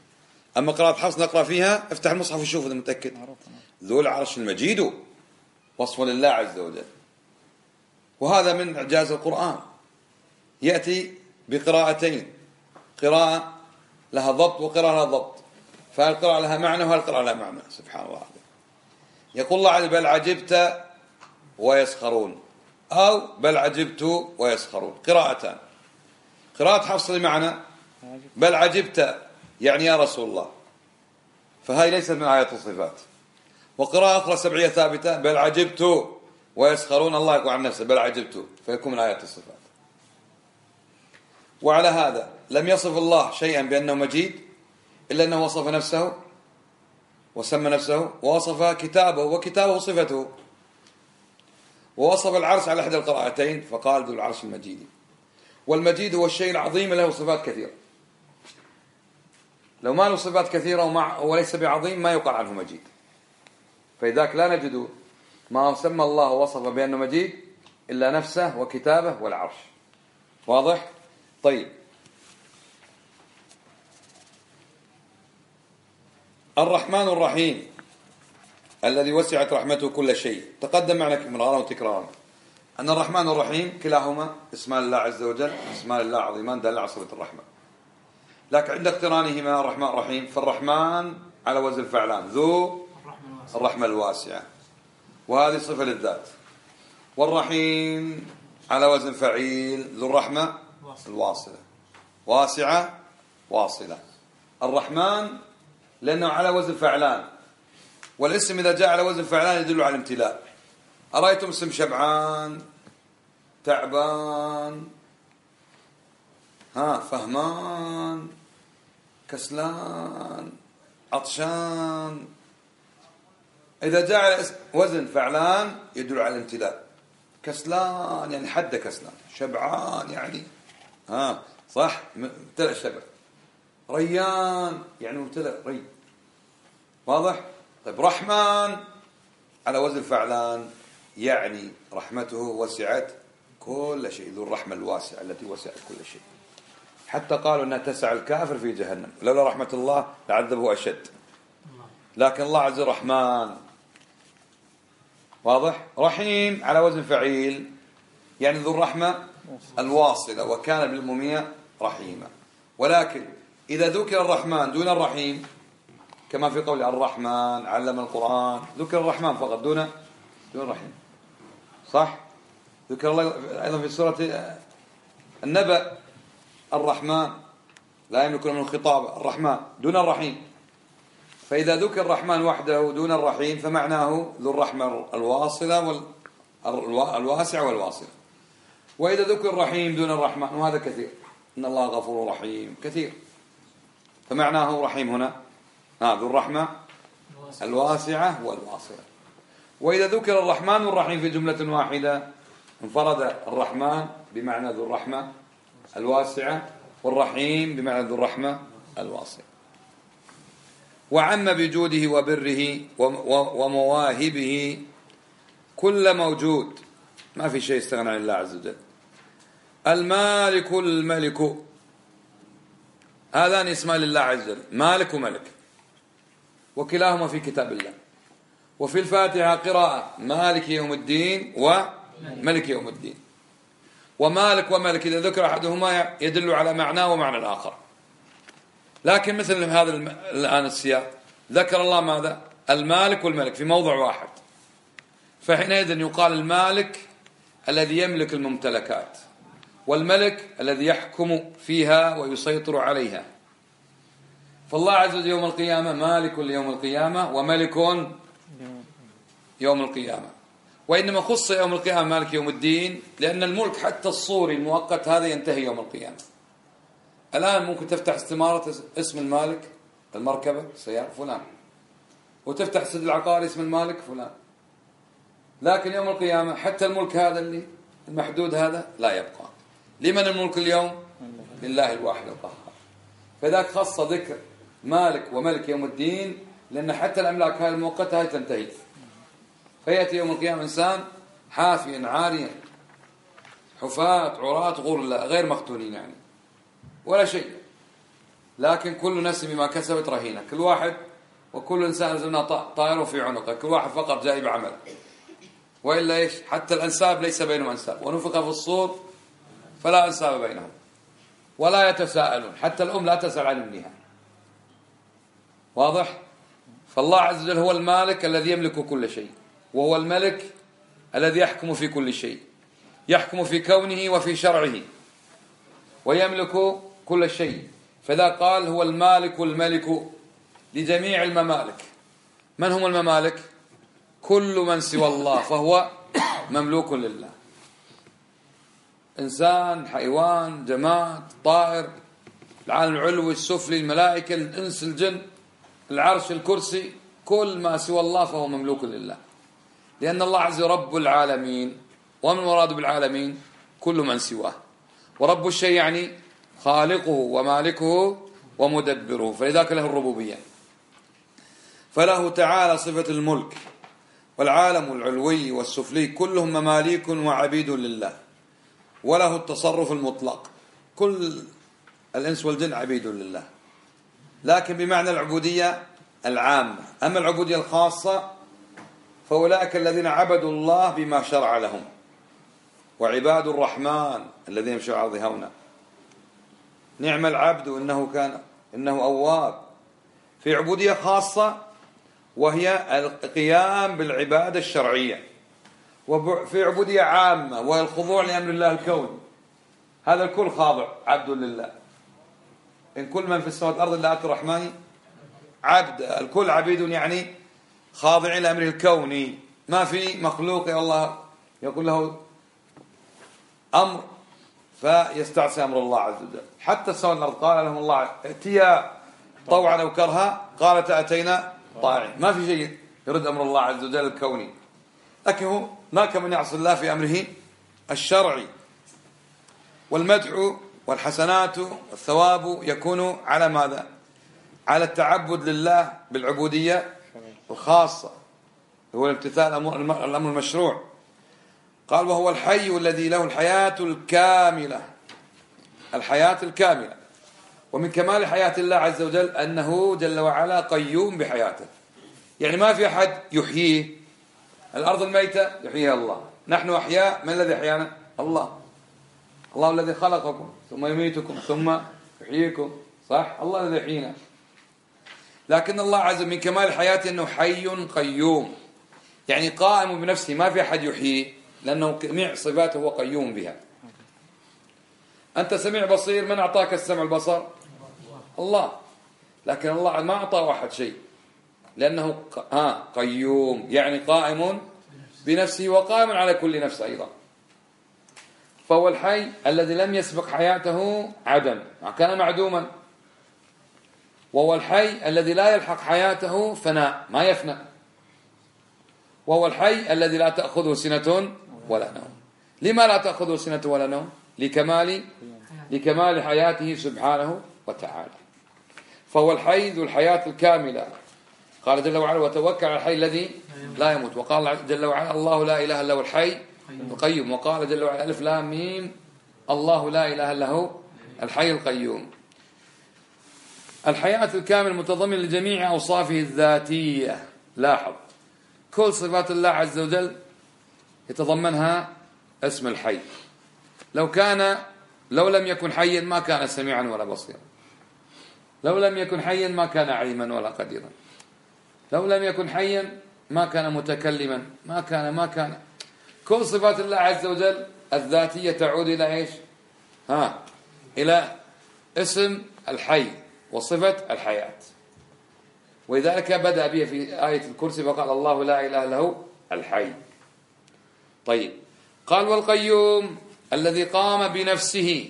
أما قراءة حفص نقرأ فيها افتح المصحف وشوف إذا متأكد ذو العرش المجيد. وصف لله عز وجل. وهذا من إعجاز القرآن، يأتي بقراءتين، قراءة لها ضبط وقراءة لها ضبط، فالقراءة لها معنى وهالقراءة لها معنى. سبحان الله. يقول الله عز وجل بل عجبت ويسخرون، أو بل عجبت ويسخرون، قراءتان. قراءة حفص بمعنى بل عجبت يعني يا رسول الله، فهي ليست من آيات الصفات. وقراءة أخرى سبعية ثابتة بل عجبت ويسخرون، الله يقول عن نفسه بل عجبت، فيكون من آيات الصفات. وعلى هذا لم يصف الله شيئا بأنه مجيد إلا أنه وصف نفسه وسمى نفسه، ووصف كتابه وكتابه صفته، ووصف العرش على إحدى القراءتين فقال ذو العرش المجيد. والمجيد هو الشيء العظيم له صفات كثيرة، لو ما له صفات كثيرة وليس بعظيم ما يقال عنه مجيد. فلذلك لا نجد ما سمى الله ووصف بأنه مجيد إلا نفسه وكتابه والعرش. واضح؟ طيب، الرحمن الرحيم الذي وسعت رحمته كل شيء. تقدم معنا مرارا وتكرارا أن الرحمن الرحيم كلاهما اسمان الله عز وجل، اسمان الله عظيمان دل على صفة الرحمة. لكن عند اقترانهما الرحمن الرحيم، فالرحمن على وزن فعلان ذو الرحمة الواسعة، وهذه صفة للذات. والرحيم على وزن فعيل ذو الرحمة الواصلة، واسعة واصلة. الرحمن لأنه على وزن فعلان، والاسم إذا جاء على وزن فعلان يدل على الامتلاء. أرأيتم اسم شبعان، تعبان، فهمان، كسلان، عطشان، إذا جاء على وزن فعلان يدل على الامتلاء. كسلان يعني حد كسلان، شبعان يعني صح امتلأ الشبع، ريان يعني امتلأ ري. واضح؟ طيب، رحمن على وزن فعلان يعني رحمته وسعت كل شيء، ذو الرحمة الواسعة التي وسعت كل شيء، حتى قالوا أنها تسع الكافر في جهنم، لولا رحمة الله لعذبه أشد. لكن الله عز وجل رحمن. واضح؟ رحيم على وزن فعيل يعني ذو الرحمة الواصلة، وكان بالمؤمنين رحيما. ولكن إذا ذكر الرحمن دون الرحيم، كما في قول الرحمن علم القرآن، ذكر الرحمن فقط دون الرحيم، صح؟ ذكر الله أيضا في سورة النبأ الرحمن لا يملك منه خطاب، الرحمن دون الرحيم. فإذا ذكر الرحمن وحده دون الرحيم فمعناه ذو الرحمة الواصلة الواسعة والواصلة. وإذا ذكر الرحيم دون الرحمن، وهذا كثير، إن الله غفور رحيم كثير، فمعناه رحيم هنا ذو الرحمة الواسعة والواصلة. وإذا ذكر الرحمن والرحيم في جملة واحدة انفرد الرحمن بمعنى ذو الرحمة الواسعة، والرحيم بمعنى ذو الرحمة الواصلة. وعم بجوده وبره ومواهبه كل موجود، ما في شيء استغنى عن الله عز وجل. المالك الملك، هذان اسمان لله عز وجل، مالك وملك، وكلاهما في كتاب الله. وفي الفاتحة قراءة مالك يوم الدين وملك يوم الدين. ومالك وملك إذا ذكر أحدهما يدل على معناه ومعنى الآخر. لكن مثل هذا الآن السياق ذكر الله ماذا؟ المالك والملك في موضع واحد، فحينئذ يقال المالك الذي يملك الممتلكات، والملك الذي يحكم فيها ويسيطر عليها. فالله عز وجل يوم القيامة مالك ليوم القيامة وملك يوم القيامة. وإنما خص يوم القيامة مالك يوم الدين لأن الملك حتى الصوري المؤقت هذا ينتهي يوم القيامة. الآن ممكن تفتح استمارة اسم المالك، المركبة سيارة فلان، وتفتح السجل العقاري اسم المالك فلان، لكن يوم القيامة حتى الملك هذا اللي المحدود هذا لا يبقى. لمن الملك اليوم؟ لله الواحد القهار. فذاك خص ذكر مالك وملك يوم الدين لأن حتى الأملاك هذه المؤقتة هي تنتهي. فيأتي يوم القيامة إنسان حافيا عاريا حفاة عراة غرلا غير مختونين يعني ولا شيء، لكن كل نفس بما كسبت رهينة، كل واحد وكل إنسان زلنا طائره في عنقه، كل واحد فقط جاي بعمل. وإلا إيش؟ حتى الأنساب ليس بينهم أنساب، ونفخ في الصور فلا أنساب بينهم ولا يتساءلون، حتى الأم لا تسأل عن ابنها. واضح؟ فالله عز وجل هو المالك الذي يملك كل شيء، وهو الملك الذي يحكم في كل شيء، يحكم في كونه وفي شرعه، ويملك كل شيء. فذا قال هو المالك الملك لجميع الممالك. من هم الممالك؟ كل من سوى الله فهو مملوك لله، إنسان، حيوان، جماد، طائر، العالم العلوي، السفلي، الملائكة، الإنس، الجن، العرش، الكرسي، كل ما سوى الله فهو مملوك لله، لأن الله عز وجل رب العالمين. ومن مراد بالعالمين؟ كل من سواه. ورب الشيء يعني خالقه ومالكه ومدبره، فلذلك له الربوبية. فله تعالى صفة الملك، والعالم العلوي والسفلي كلهم مماليك وعبيد لله، وله التصرف المطلق. كل الإنس والجن عبيد لله، لكن بمعنى العبودية العامة. أما العبودية الخاصة فأولئك الذين عبدوا الله بما شرع لهم، وعباد الرحمن الذين يمشون على الأرض هونا. نعم العبد إنه أواب. في عبودية خاصة وهي القيام بالعبادة الشرعية، وفي عبودية عامة وهي الخضوع لأمر الله الكوني. هذا الكل خاضع عبد لله. إن كل من في السماوات والأرض إلا آتي الرحمن عبد، الكل عبيد يعني خاضعين لأمره الكوني. ما في مخلوق الله يقول له أمر فيستعصي أمر الله عز وجل. حتى السماوات والأرض قال لهم الله ائتيا طوعا أو كرها قالتا أتينا طائعين. ما في شيء يرد أمر الله عز وجل الكوني، لكن هو هناك من يعصي الله في أمره الشرعي. والمدح والحسنات والثواب يكون على ماذا؟ على التعبد لله بالعبودية الخاصة، هو الامتثال الأمر المشروع. قال وهو الحي الذي له الحياة الكاملة. الحياة الكاملة، ومن كمال حياة الله عز وجل أنه جل وعلا قيوم بحياته، يعني ما في أحد يحييه. الأرض الميتة يحييها الله، نحن أحياء، من الذي أحيانا؟ الله. الله الذي خلقكم ثم يميتكم ثم يحييكم، صح؟ الله الذي يحيينا. لكن الله عز وجل من كمال حياته أنه حي قيوم، يعني قائم بنفسه، ما في أحد يحييه، لأنه جميع صفاته هو قيوم بها. أنت سميع بصير، من أعطاك السمع البصر؟ الله. لكن الله ما أعطاه أحد شيء، لأنه قيوم، يعني قائم بنفسه وقائم على كل نفس أيضا. فهو الحي الذي لم يسبق حياته عدم، كان معدوما. وهو الحي الذي لا يلحق حياته فناء، ما يفنى. وهو الحي الذي لا تأخذه سنة ولا نوم. لما لا تأخذه سنة ولا نوم؟ لكمال حياته سبحانه وتعالى. فهو الحي ذو الحياة الكاملة. قال جل وعلا وتوكل على الحي الذي لا يموت. وقال جل وعلا الله لا إله إلا هو الحي القيوم. وقال جل وعلا ألف لام ميم الله لا إله إلا هو الحي القيوم. الحياة الكاملة متضمن لجميع أوصافه الذاتية. لاحظ كل صفات الله عز وجل يتضمنها اسم الحي. لو لم يكن حيا ما كان سميعا ولا بصيرا، لو لم يكن حيا ما كان عليما ولا قديرا، لو لم يكن حيا ما كان متكلما، ما كان. كل صفات الله عز وجل الذاتية تعود إلى إيش؟ إلى اسم الحي وصفة الحياة. ولذلك بدأ به في آية الكرسي فقال الله لا إله إلا هو الحي. طيب، قال والقيوم الذي قام بنفسه.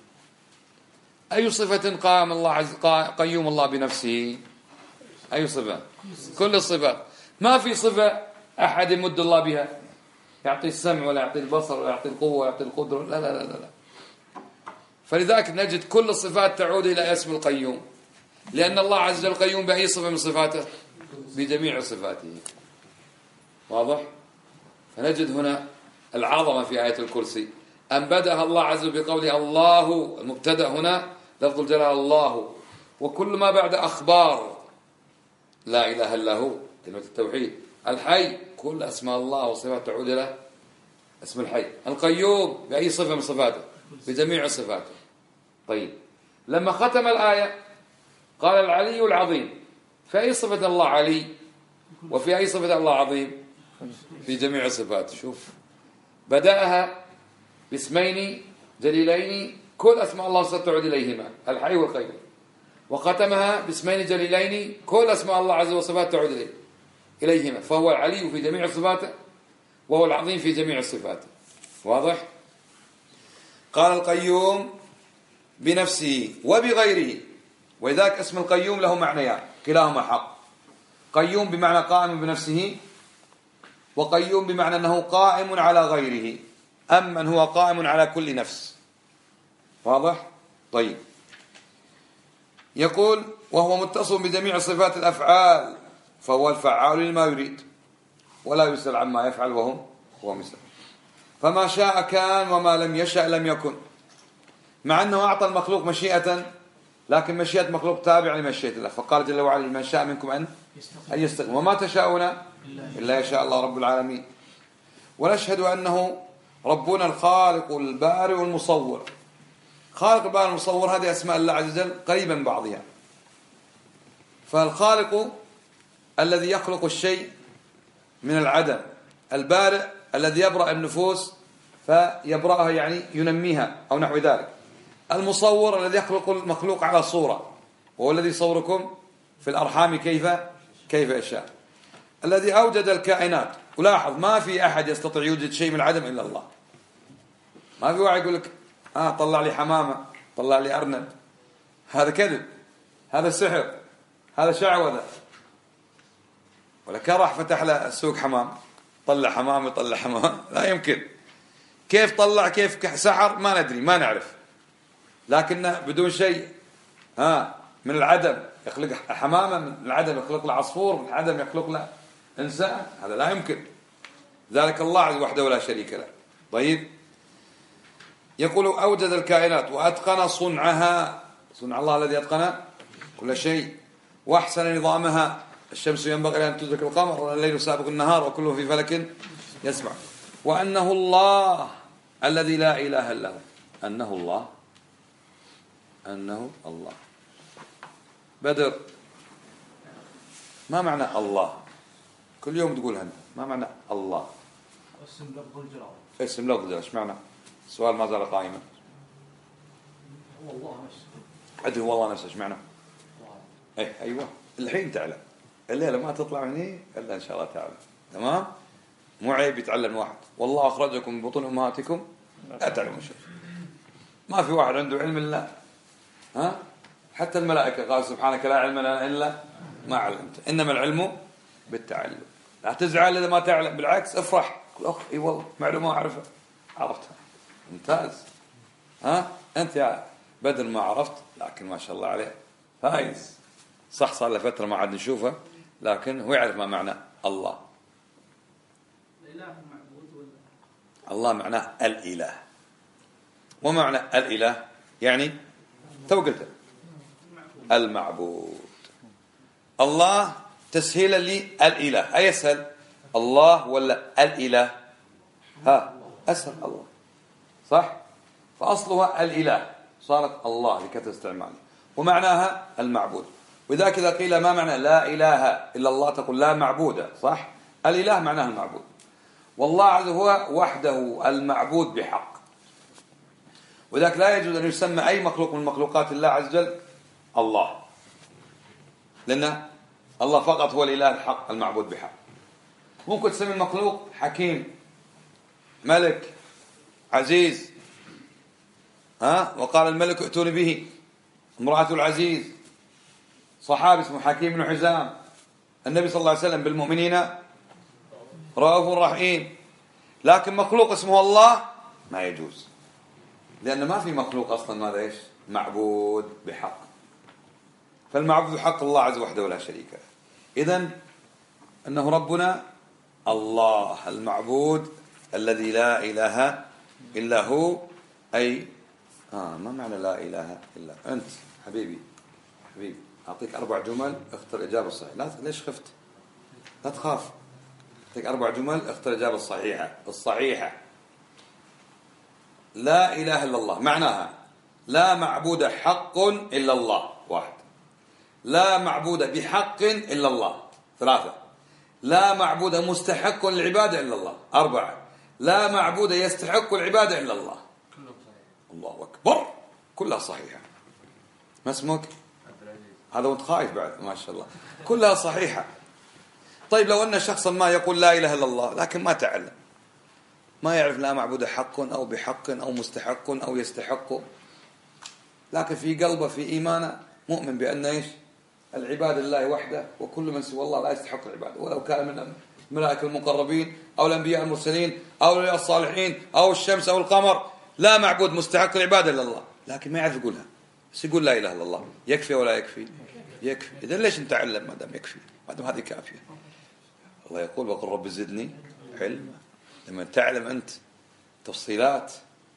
أي صفة قام الله قيوم الله بنفسه؟ أي صفة؟ كل الصفات. ما في صفة أحد يمد الله بها، يعطي السمع ولا يعطي البصر ولا يعطي القوة ولا يعطي القدرة، لا لا لا لا. فلذلك نجد كل الصفات تعود إلى اسم القيوم، لأن الله عز وجل قيوم بأي صفة من صفاته؟ بجميع صفاته. واضح؟ فنجد هنا العظمة في آية الكرسي أن بدأها الله عز وجل بقوله الله. المبتدأ هنا لفظ الجلالة الله، وكل ما بعد أخبار لا إله إلا هو، كلمة التوحيد، الحي كل أسماء الله وصفاته تعود إلى اسم الحي. القيوم بأي صفة من صفاته؟ بجميع صفاته. طيب لما ختم الآية قال العلي العظيم، في أي صفة الله علي وفي أي صفة الله عظيم؟ في جميع صفاته. شوف بدأها باسمين جليلين كل أسماء الله ستعود إليهما، الحي والقيوم، وختمها باسمين جليلين كل أسماء الله عز وصفاته تعود إليهما، فهو العلي في جميع صفاته وهو العظيم في جميع صفاته. واضح؟ قال القيوم بنفسه وبغيره، ولذلك اسم القيوم له معنيان كلاهما حق. قيوم بمعنى قائم بنفسه، وقيوم بمعنى أنه قائم على غيره، أمن هو قائم على كل نفس. واضح؟ طيب يقول وهو متصف بجميع صفات الأفعال، فهو الفعال لما يريد ولا يسأل عما يفعل وهو مثله، فما شاء كان وما لم يشاء لم يكن، مع أنه أعطى المخلوق مشيئة، لكن مشيئة مخلوق تابع لمشيئة الله، فقال جل وعلا من شاء منكم أن يستقيم وما تشاءون إلا يشاء الله رب العالمين. ونشهد أنه ربنا الخالق البارئ المصور. خالق البارئ المصور هذه أسماء الله عز وجل قريبا من بعضها. فالخالق الذي يخلق الشيء من العدم، البارئ الذي يبرأ النفوس فيبرأها يعني ينميها أو نحو ذلك، المصور الذي يخلق المخلوق على صورة، وهو الذي يصوركم في الأرحام كيف يشاء، الذي أوجد الكائنات. ولاحظ ما في أحد يستطيع يوجد شيء من العدم إلا الله. ما في واحد يقول لك طلع لي حمامة، طلع لي أرنب، هذا كذب، هذا سحر، هذا شعوذة. ولكن راح فتح له السوق حمام، طلع حمام يطلع حمام، لا يمكن. كيف طلع كيف سحر ما ندري ما نعرف، لكن بدون شيء من العدم يخلق حمامة، من العدم يخلق له عصفور، من العدم يخلق له إنسان، هذا لا يمكن. ذلك الله عز وحده لا شريك له. طيب يقول أوجد الكائنات وأتقن صنعها، صنع الله الذي أتقن كل شيء، وأحسن نظامها، الشمس ينبغي أن تدرك القمر والليل سابق النهار وكله في فلك يسمع، وأنه الله الذي لا إله إلا هو. أنه الله. بدر ما معنى الله؟ كل يوم تقولها أنت، ما معنى الله؟
اسم لفظ الجلال.
اسم لفظ الجلال، ايش معنى؟ السؤال ما زال قائما.
هو الله نفسه.
أدري والله نفسه ايش معنى؟ أيوة الحين تعلم، الليلة ما تطلع مني إلا إن شاء الله تعالى. تمام؟ مو عيب يتعلم واحد. والله أخرجكم من بطون أمهاتكم لا تعلمون شيء. ما في واحد عنده علم إلا حتى الملائكة قال سبحانك لا علم لنا إلا ما علمت، إنما العلم بالتعلم. لا تزعل إذا ما تعلم، بالعكس افرح، قل اي والله معلومة أعرفها عرفتها، ممتاز. أنت يا بدر ما عرفت، لكن ما شاء الله عليه فايز. صح صار له فترة ما عاد نشوفه، لكن هو يعرف ما معنى الله. الله معناه الإله. وما معنى الإله؟ يعني تو قلت المعبود. الله تسهيلا للإله، أي أسهل الله ولا الإله؟ أسهل الله، صح؟ فأصلها الإله صارت الله لكثرة استعماله، ومعناها المعبود. وذاك إذا قيل ما معنى لا إله إلا الله تقول لا معبود، صح؟ الإله معناه المعبود، والله عز هو وحده المعبود بحق. وذاك لا يجوز أن يسمى أي مخلوق من مخلوقات الله عز وجل الله، لأن الله فقط هو الإله الحق المعبود بحق. ممكن تسمي المخلوق حكيم، ملك، عزيز، وقال الملك ائتوني به، امرأة العزيز، صحابي اسمه حكيم بن حزام، النبي صلى الله عليه وسلم بالمؤمنين رؤوف رحيم. لكن مخلوق اسمه الله ما يجوز، لأن ما في مخلوق أصلا ماذا إيش معبود بحق. فالمعبود بحق الله عز وحده ولا شريك له. إذن أنه ربنا الله المعبود الذي لا إله إلا هو. أي ما معنى لا إله إلا أنت؟ حبيبي أعطيك 4 جمل اختر الإجابة الصحيحة. لا ليش خفت؟ لا تخاف، أعطيك 4 جمل اختر الإجابة الصحيحة. لا إله إلا الله معناها لا معبود حق إلا الله 1. لا معبود بحق إلا الله 3. لا معبود مستحق للعبادة إلا الله 4. لا معبود يستحق العبادة إلا الله. الله أكبر، كلها صحيحة. ما اسمك؟ هذا وانت خايف بعد ما شاء الله. كلها صحيحة. طيب لو أن شخصا ما يقول لا إله إلا الله لكن ما تعلم، ما يعرف لا معبود حق أو بحق أو مستحق أو يستحق، لكن في قلبه في إيمانه مؤمن بأن إيش؟ العبادة لله وحده، وكل من سوى الله لا يستحق العبادة، ولو كان من الملائكة المقربين أو الأنبياء المرسلين أو الأولياء الصالحين أو الشمس أو القمر، لا معبود مستحق العبادة إلا الله، لكن ما يعرف يقولها، بس يقول لا إله إلا الله. يكفي ولا يكفي؟ يكفي. إذا ليش نتعلم ما دام يكفي، ما دام هذه كافية؟ الله يقول وقل رب زدني علما. لما تعلم أنت تفصيلات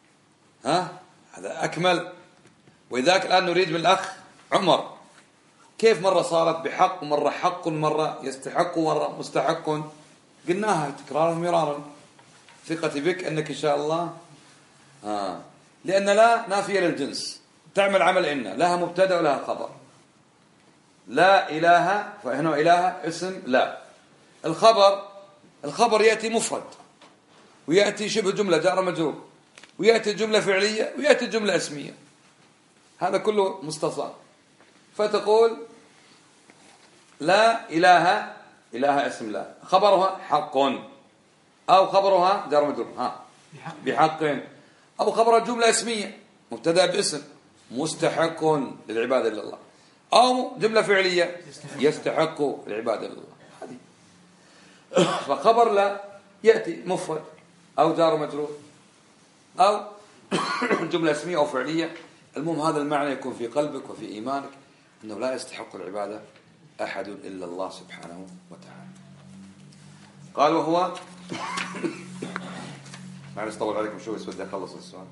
هذا أكمل. وإذاك الآن نريد من الأخ عمر كيف مرة صارت بحق ومرة حق ومرة يستحق ومرة مستحق، قلناها تكرارا مرارا. ثقتي بك أنك إن شاء الله لأن لا نافية للجنس، تعمل عمل إن لها مبتدأ ولها خبر. لا إله، فهنا إله اسم لا. الخبر يأتي مفرد ويأتي شبه جملة جار مجرور ويأتي جملة فعلية ويأتي جملة اسمية، هذا كله مستصاب. فتقول لا إله، إله اسم لا، خبرها حق أو خبرها جار مجرور بحق، أو خبرها جملة اسمية مبتدأ باسم مستحق للعبادة إلا الله، أو جملة فعلية يستحق العبادة إلا الله. هذه فخبر لا يأتي مفرد أو جار مجرور أو جملة اسمية أو فعلية. المهم هذا المعنى يكون في قلبك وفي إيمانك أنه لا يستحق العبادة أحد إلا الله سبحانه وتعالى. قال وهو معلش طول عليكم شوي بس بدي أخلص السؤال.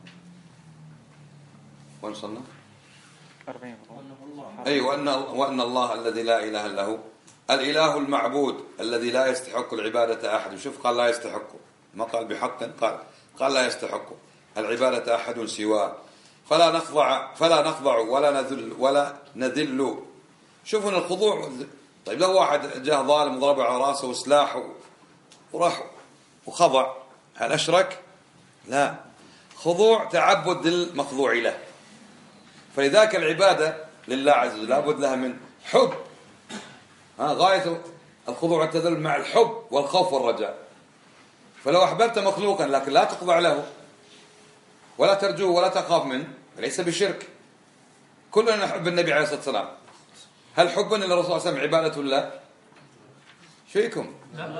وين وصلنا؟
40.
أي وأن الله الذي لا إله إلا هو الإله المعبود الذي لا يستحق العبادة أحد. شوف قال لا يستحق، ما قال بحق، قال لا يستحق العبادة أحد سواه، فلا نخضع ولا نذل. شوفوا الخضوع. طيب لو واحد جاء ظالم وضرب على راسه وسلاح وراح وخضع، هل أشرك؟ لا، خضوع تعبد للمخضوع له. فلذلك العبادة لله عز وجل لابد لها من حب، غاية الخضوع والتذلل مع الحب والخوف والرجاء. فلو أحببت مخلوقا لكن لا تخضع له ولا ترجوه ولا تخاف منه ليس بشرك. كلنا نحب النبي عليه الصلاة والسلام، هل حبنا للرسول صلى الله عليه وسلم عبادة الله؟ شيكم؟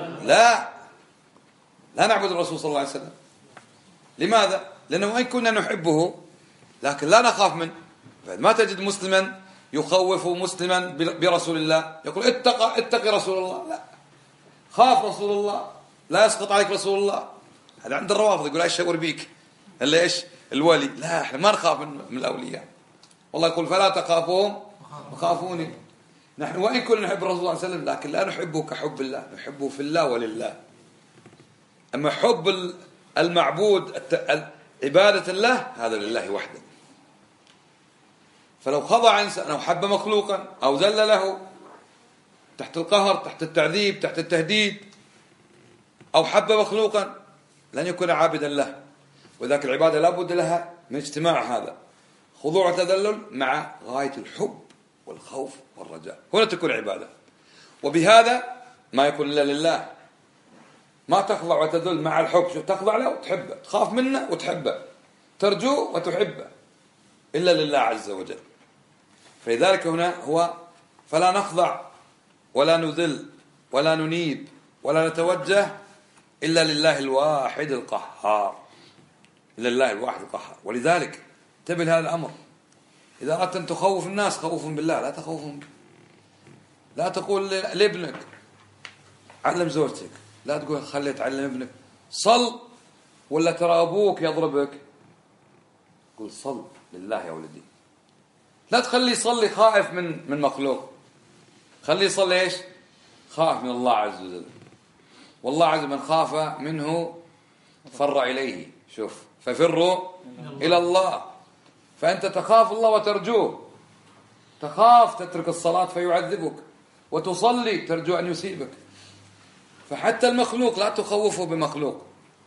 لا نعبد الرسول صلى الله عليه وسلم. لماذا؟ لأنه وإن كنا نحبه لكن لا نخاف منه. ما تجد مسلما يخوف مسلما برسول الله يقول اتقي رسول الله، لا، خاف رسول الله، لا يسقط عليك رسول الله. هذا عند الروافض يقول ايش شاور بيك الا ايش الولي. لا، احنا ما نخاف من الاولياء. والله يقول فلا تخافوهم وخافوني. نحن وإن كنا نحب الرسول صلى الله عليه وسلم لكن لا نحبه كحب الله، نحبه في الله ولله. أما حب المعبود عبادة الله هذا لله وحده. فلو خضع إنسان أو حب مخلوقا أو ذل له تحت القهر، تحت التعذيب، تحت التهديد، أو حب مخلوقا لن يكون عابدا له. وذاك العبادة لا بد لها من اجتماع هذا خضوع وتذلل مع غاية الحب والخوف والرجاء، هنا تكون عبادة. وبهذا ما يكون إلا لله. ما تخضع وتذل مع الحب، شو تخضع له وتحبه، تخاف منه وتحبه، ترجوه وتحبه، إلا لله عز وجل. فلذلك هنا هو فلا نخضع ولا نذل ولا ننيب ولا نتوجه إلا لله الواحد القهار، إلا لله الواحد القهار. ولذلك انتبه لهذا الأمر. إذا أردت أن تخوف الناس خوفهم بالله، لا تخوفهم. لا تقول لابنك علم زوجتك، لا تقول خلي تعلم ابنك صل ولا ترى أبوك يضربك. قل صل لله يا ولدي. لا تخلي يصلي خائف من مخلوق، خلي يصلي ايش؟ خائف من الله عز وجل. والله عز من خاف منه فر إليه. شوف، ففروا إلى الله. فأنت تخاف الله وترجوه، تخاف تترك الصلاة فيعذبك، وتصلي ترجو أن يصيبك. فحتى المخلوق لا تخوفه بمخلوق،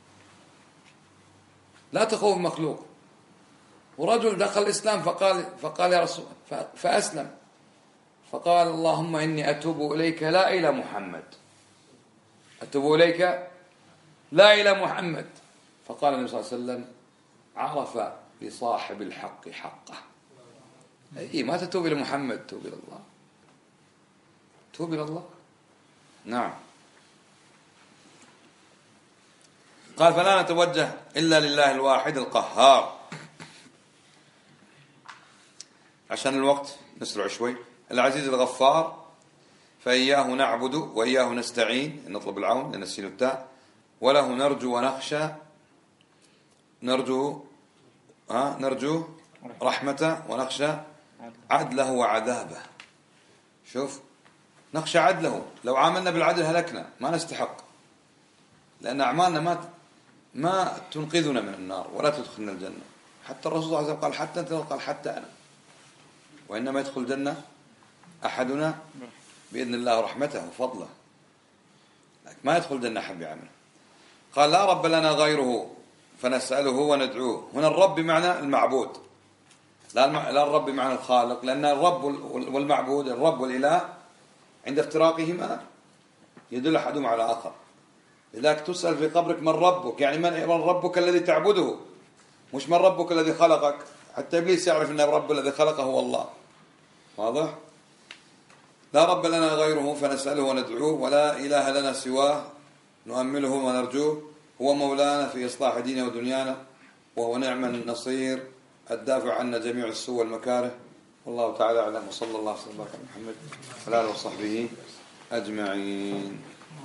لا تخوف مخلوق. ورجل دخل الإسلام فقال يا رسول، فأسلم، فقال اللهم إني أتوب إليك لا إلى محمد، أتوب إليك لا إلى محمد. فقال النبي صلى الله عليه وسلم عرف لصاحب الحق حقه. أي ما تتوب إلى محمد، توب إلى الله، توب إلى الله. نعم. قال فلا نتوجه إلا لله الواحد القهار. عشان الوقت نسرع شوي. العزيز الغفار، فإياه نعبد وإياه نستعين، نطلب العون لأن السين والتاء، وله نرجو ونخشى، نرجو رحمته ونخشى عدله وعذابه. شوف، نخشى عدله، لو عاملنا بالعدل هلكنا، ما نستحق، لأن أعمالنا ما تنقذنا من النار ولا تدخلنا الجنة. حتى الرسول صلى الله عليه وسلم قال حتى أنت، قال حتى أنا، وإنما يدخل الجنة أحدنا بإذن الله رحمته وفضله، لكن ما يدخل الجنة أحد بعمله. قال لا رب لنا غيره فنسأله وندعوه. هنا الرب بمعنى المعبود، لا الرب بمعنى الخالق، لأن الرب والمعبود، الرب والإله عند افتراقهما يدل أحدهما على آخر. لذلك تسأل في قبرك من ربك، يعني من ربك الذي تعبده، مش من ربك الذي خلقك. حتى إبليس يعرف أن الرب الذي خلقه هو الله. واضح؟ لا رب لنا غيره فنسأله وندعوه، ولا إله لنا سواه نؤمله ونرجوه. هو مولانا في إصلاح ديننا ودنيانا، وهو نعم النصير الدافع عنا جميع السوء والمكاره. والله تعالى أعلم، وصلى الله وسلم على محمد وعلى آله وصحبه أجمعين.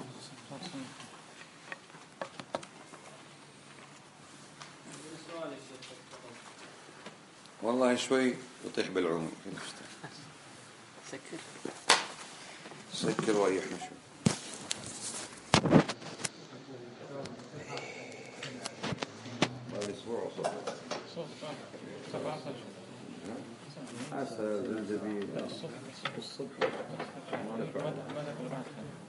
والله شوي يطيح بالعوم في نفسه. سكر وريحنا شوي. الأسبوع عسل زنجبيل الصبح ما نفع.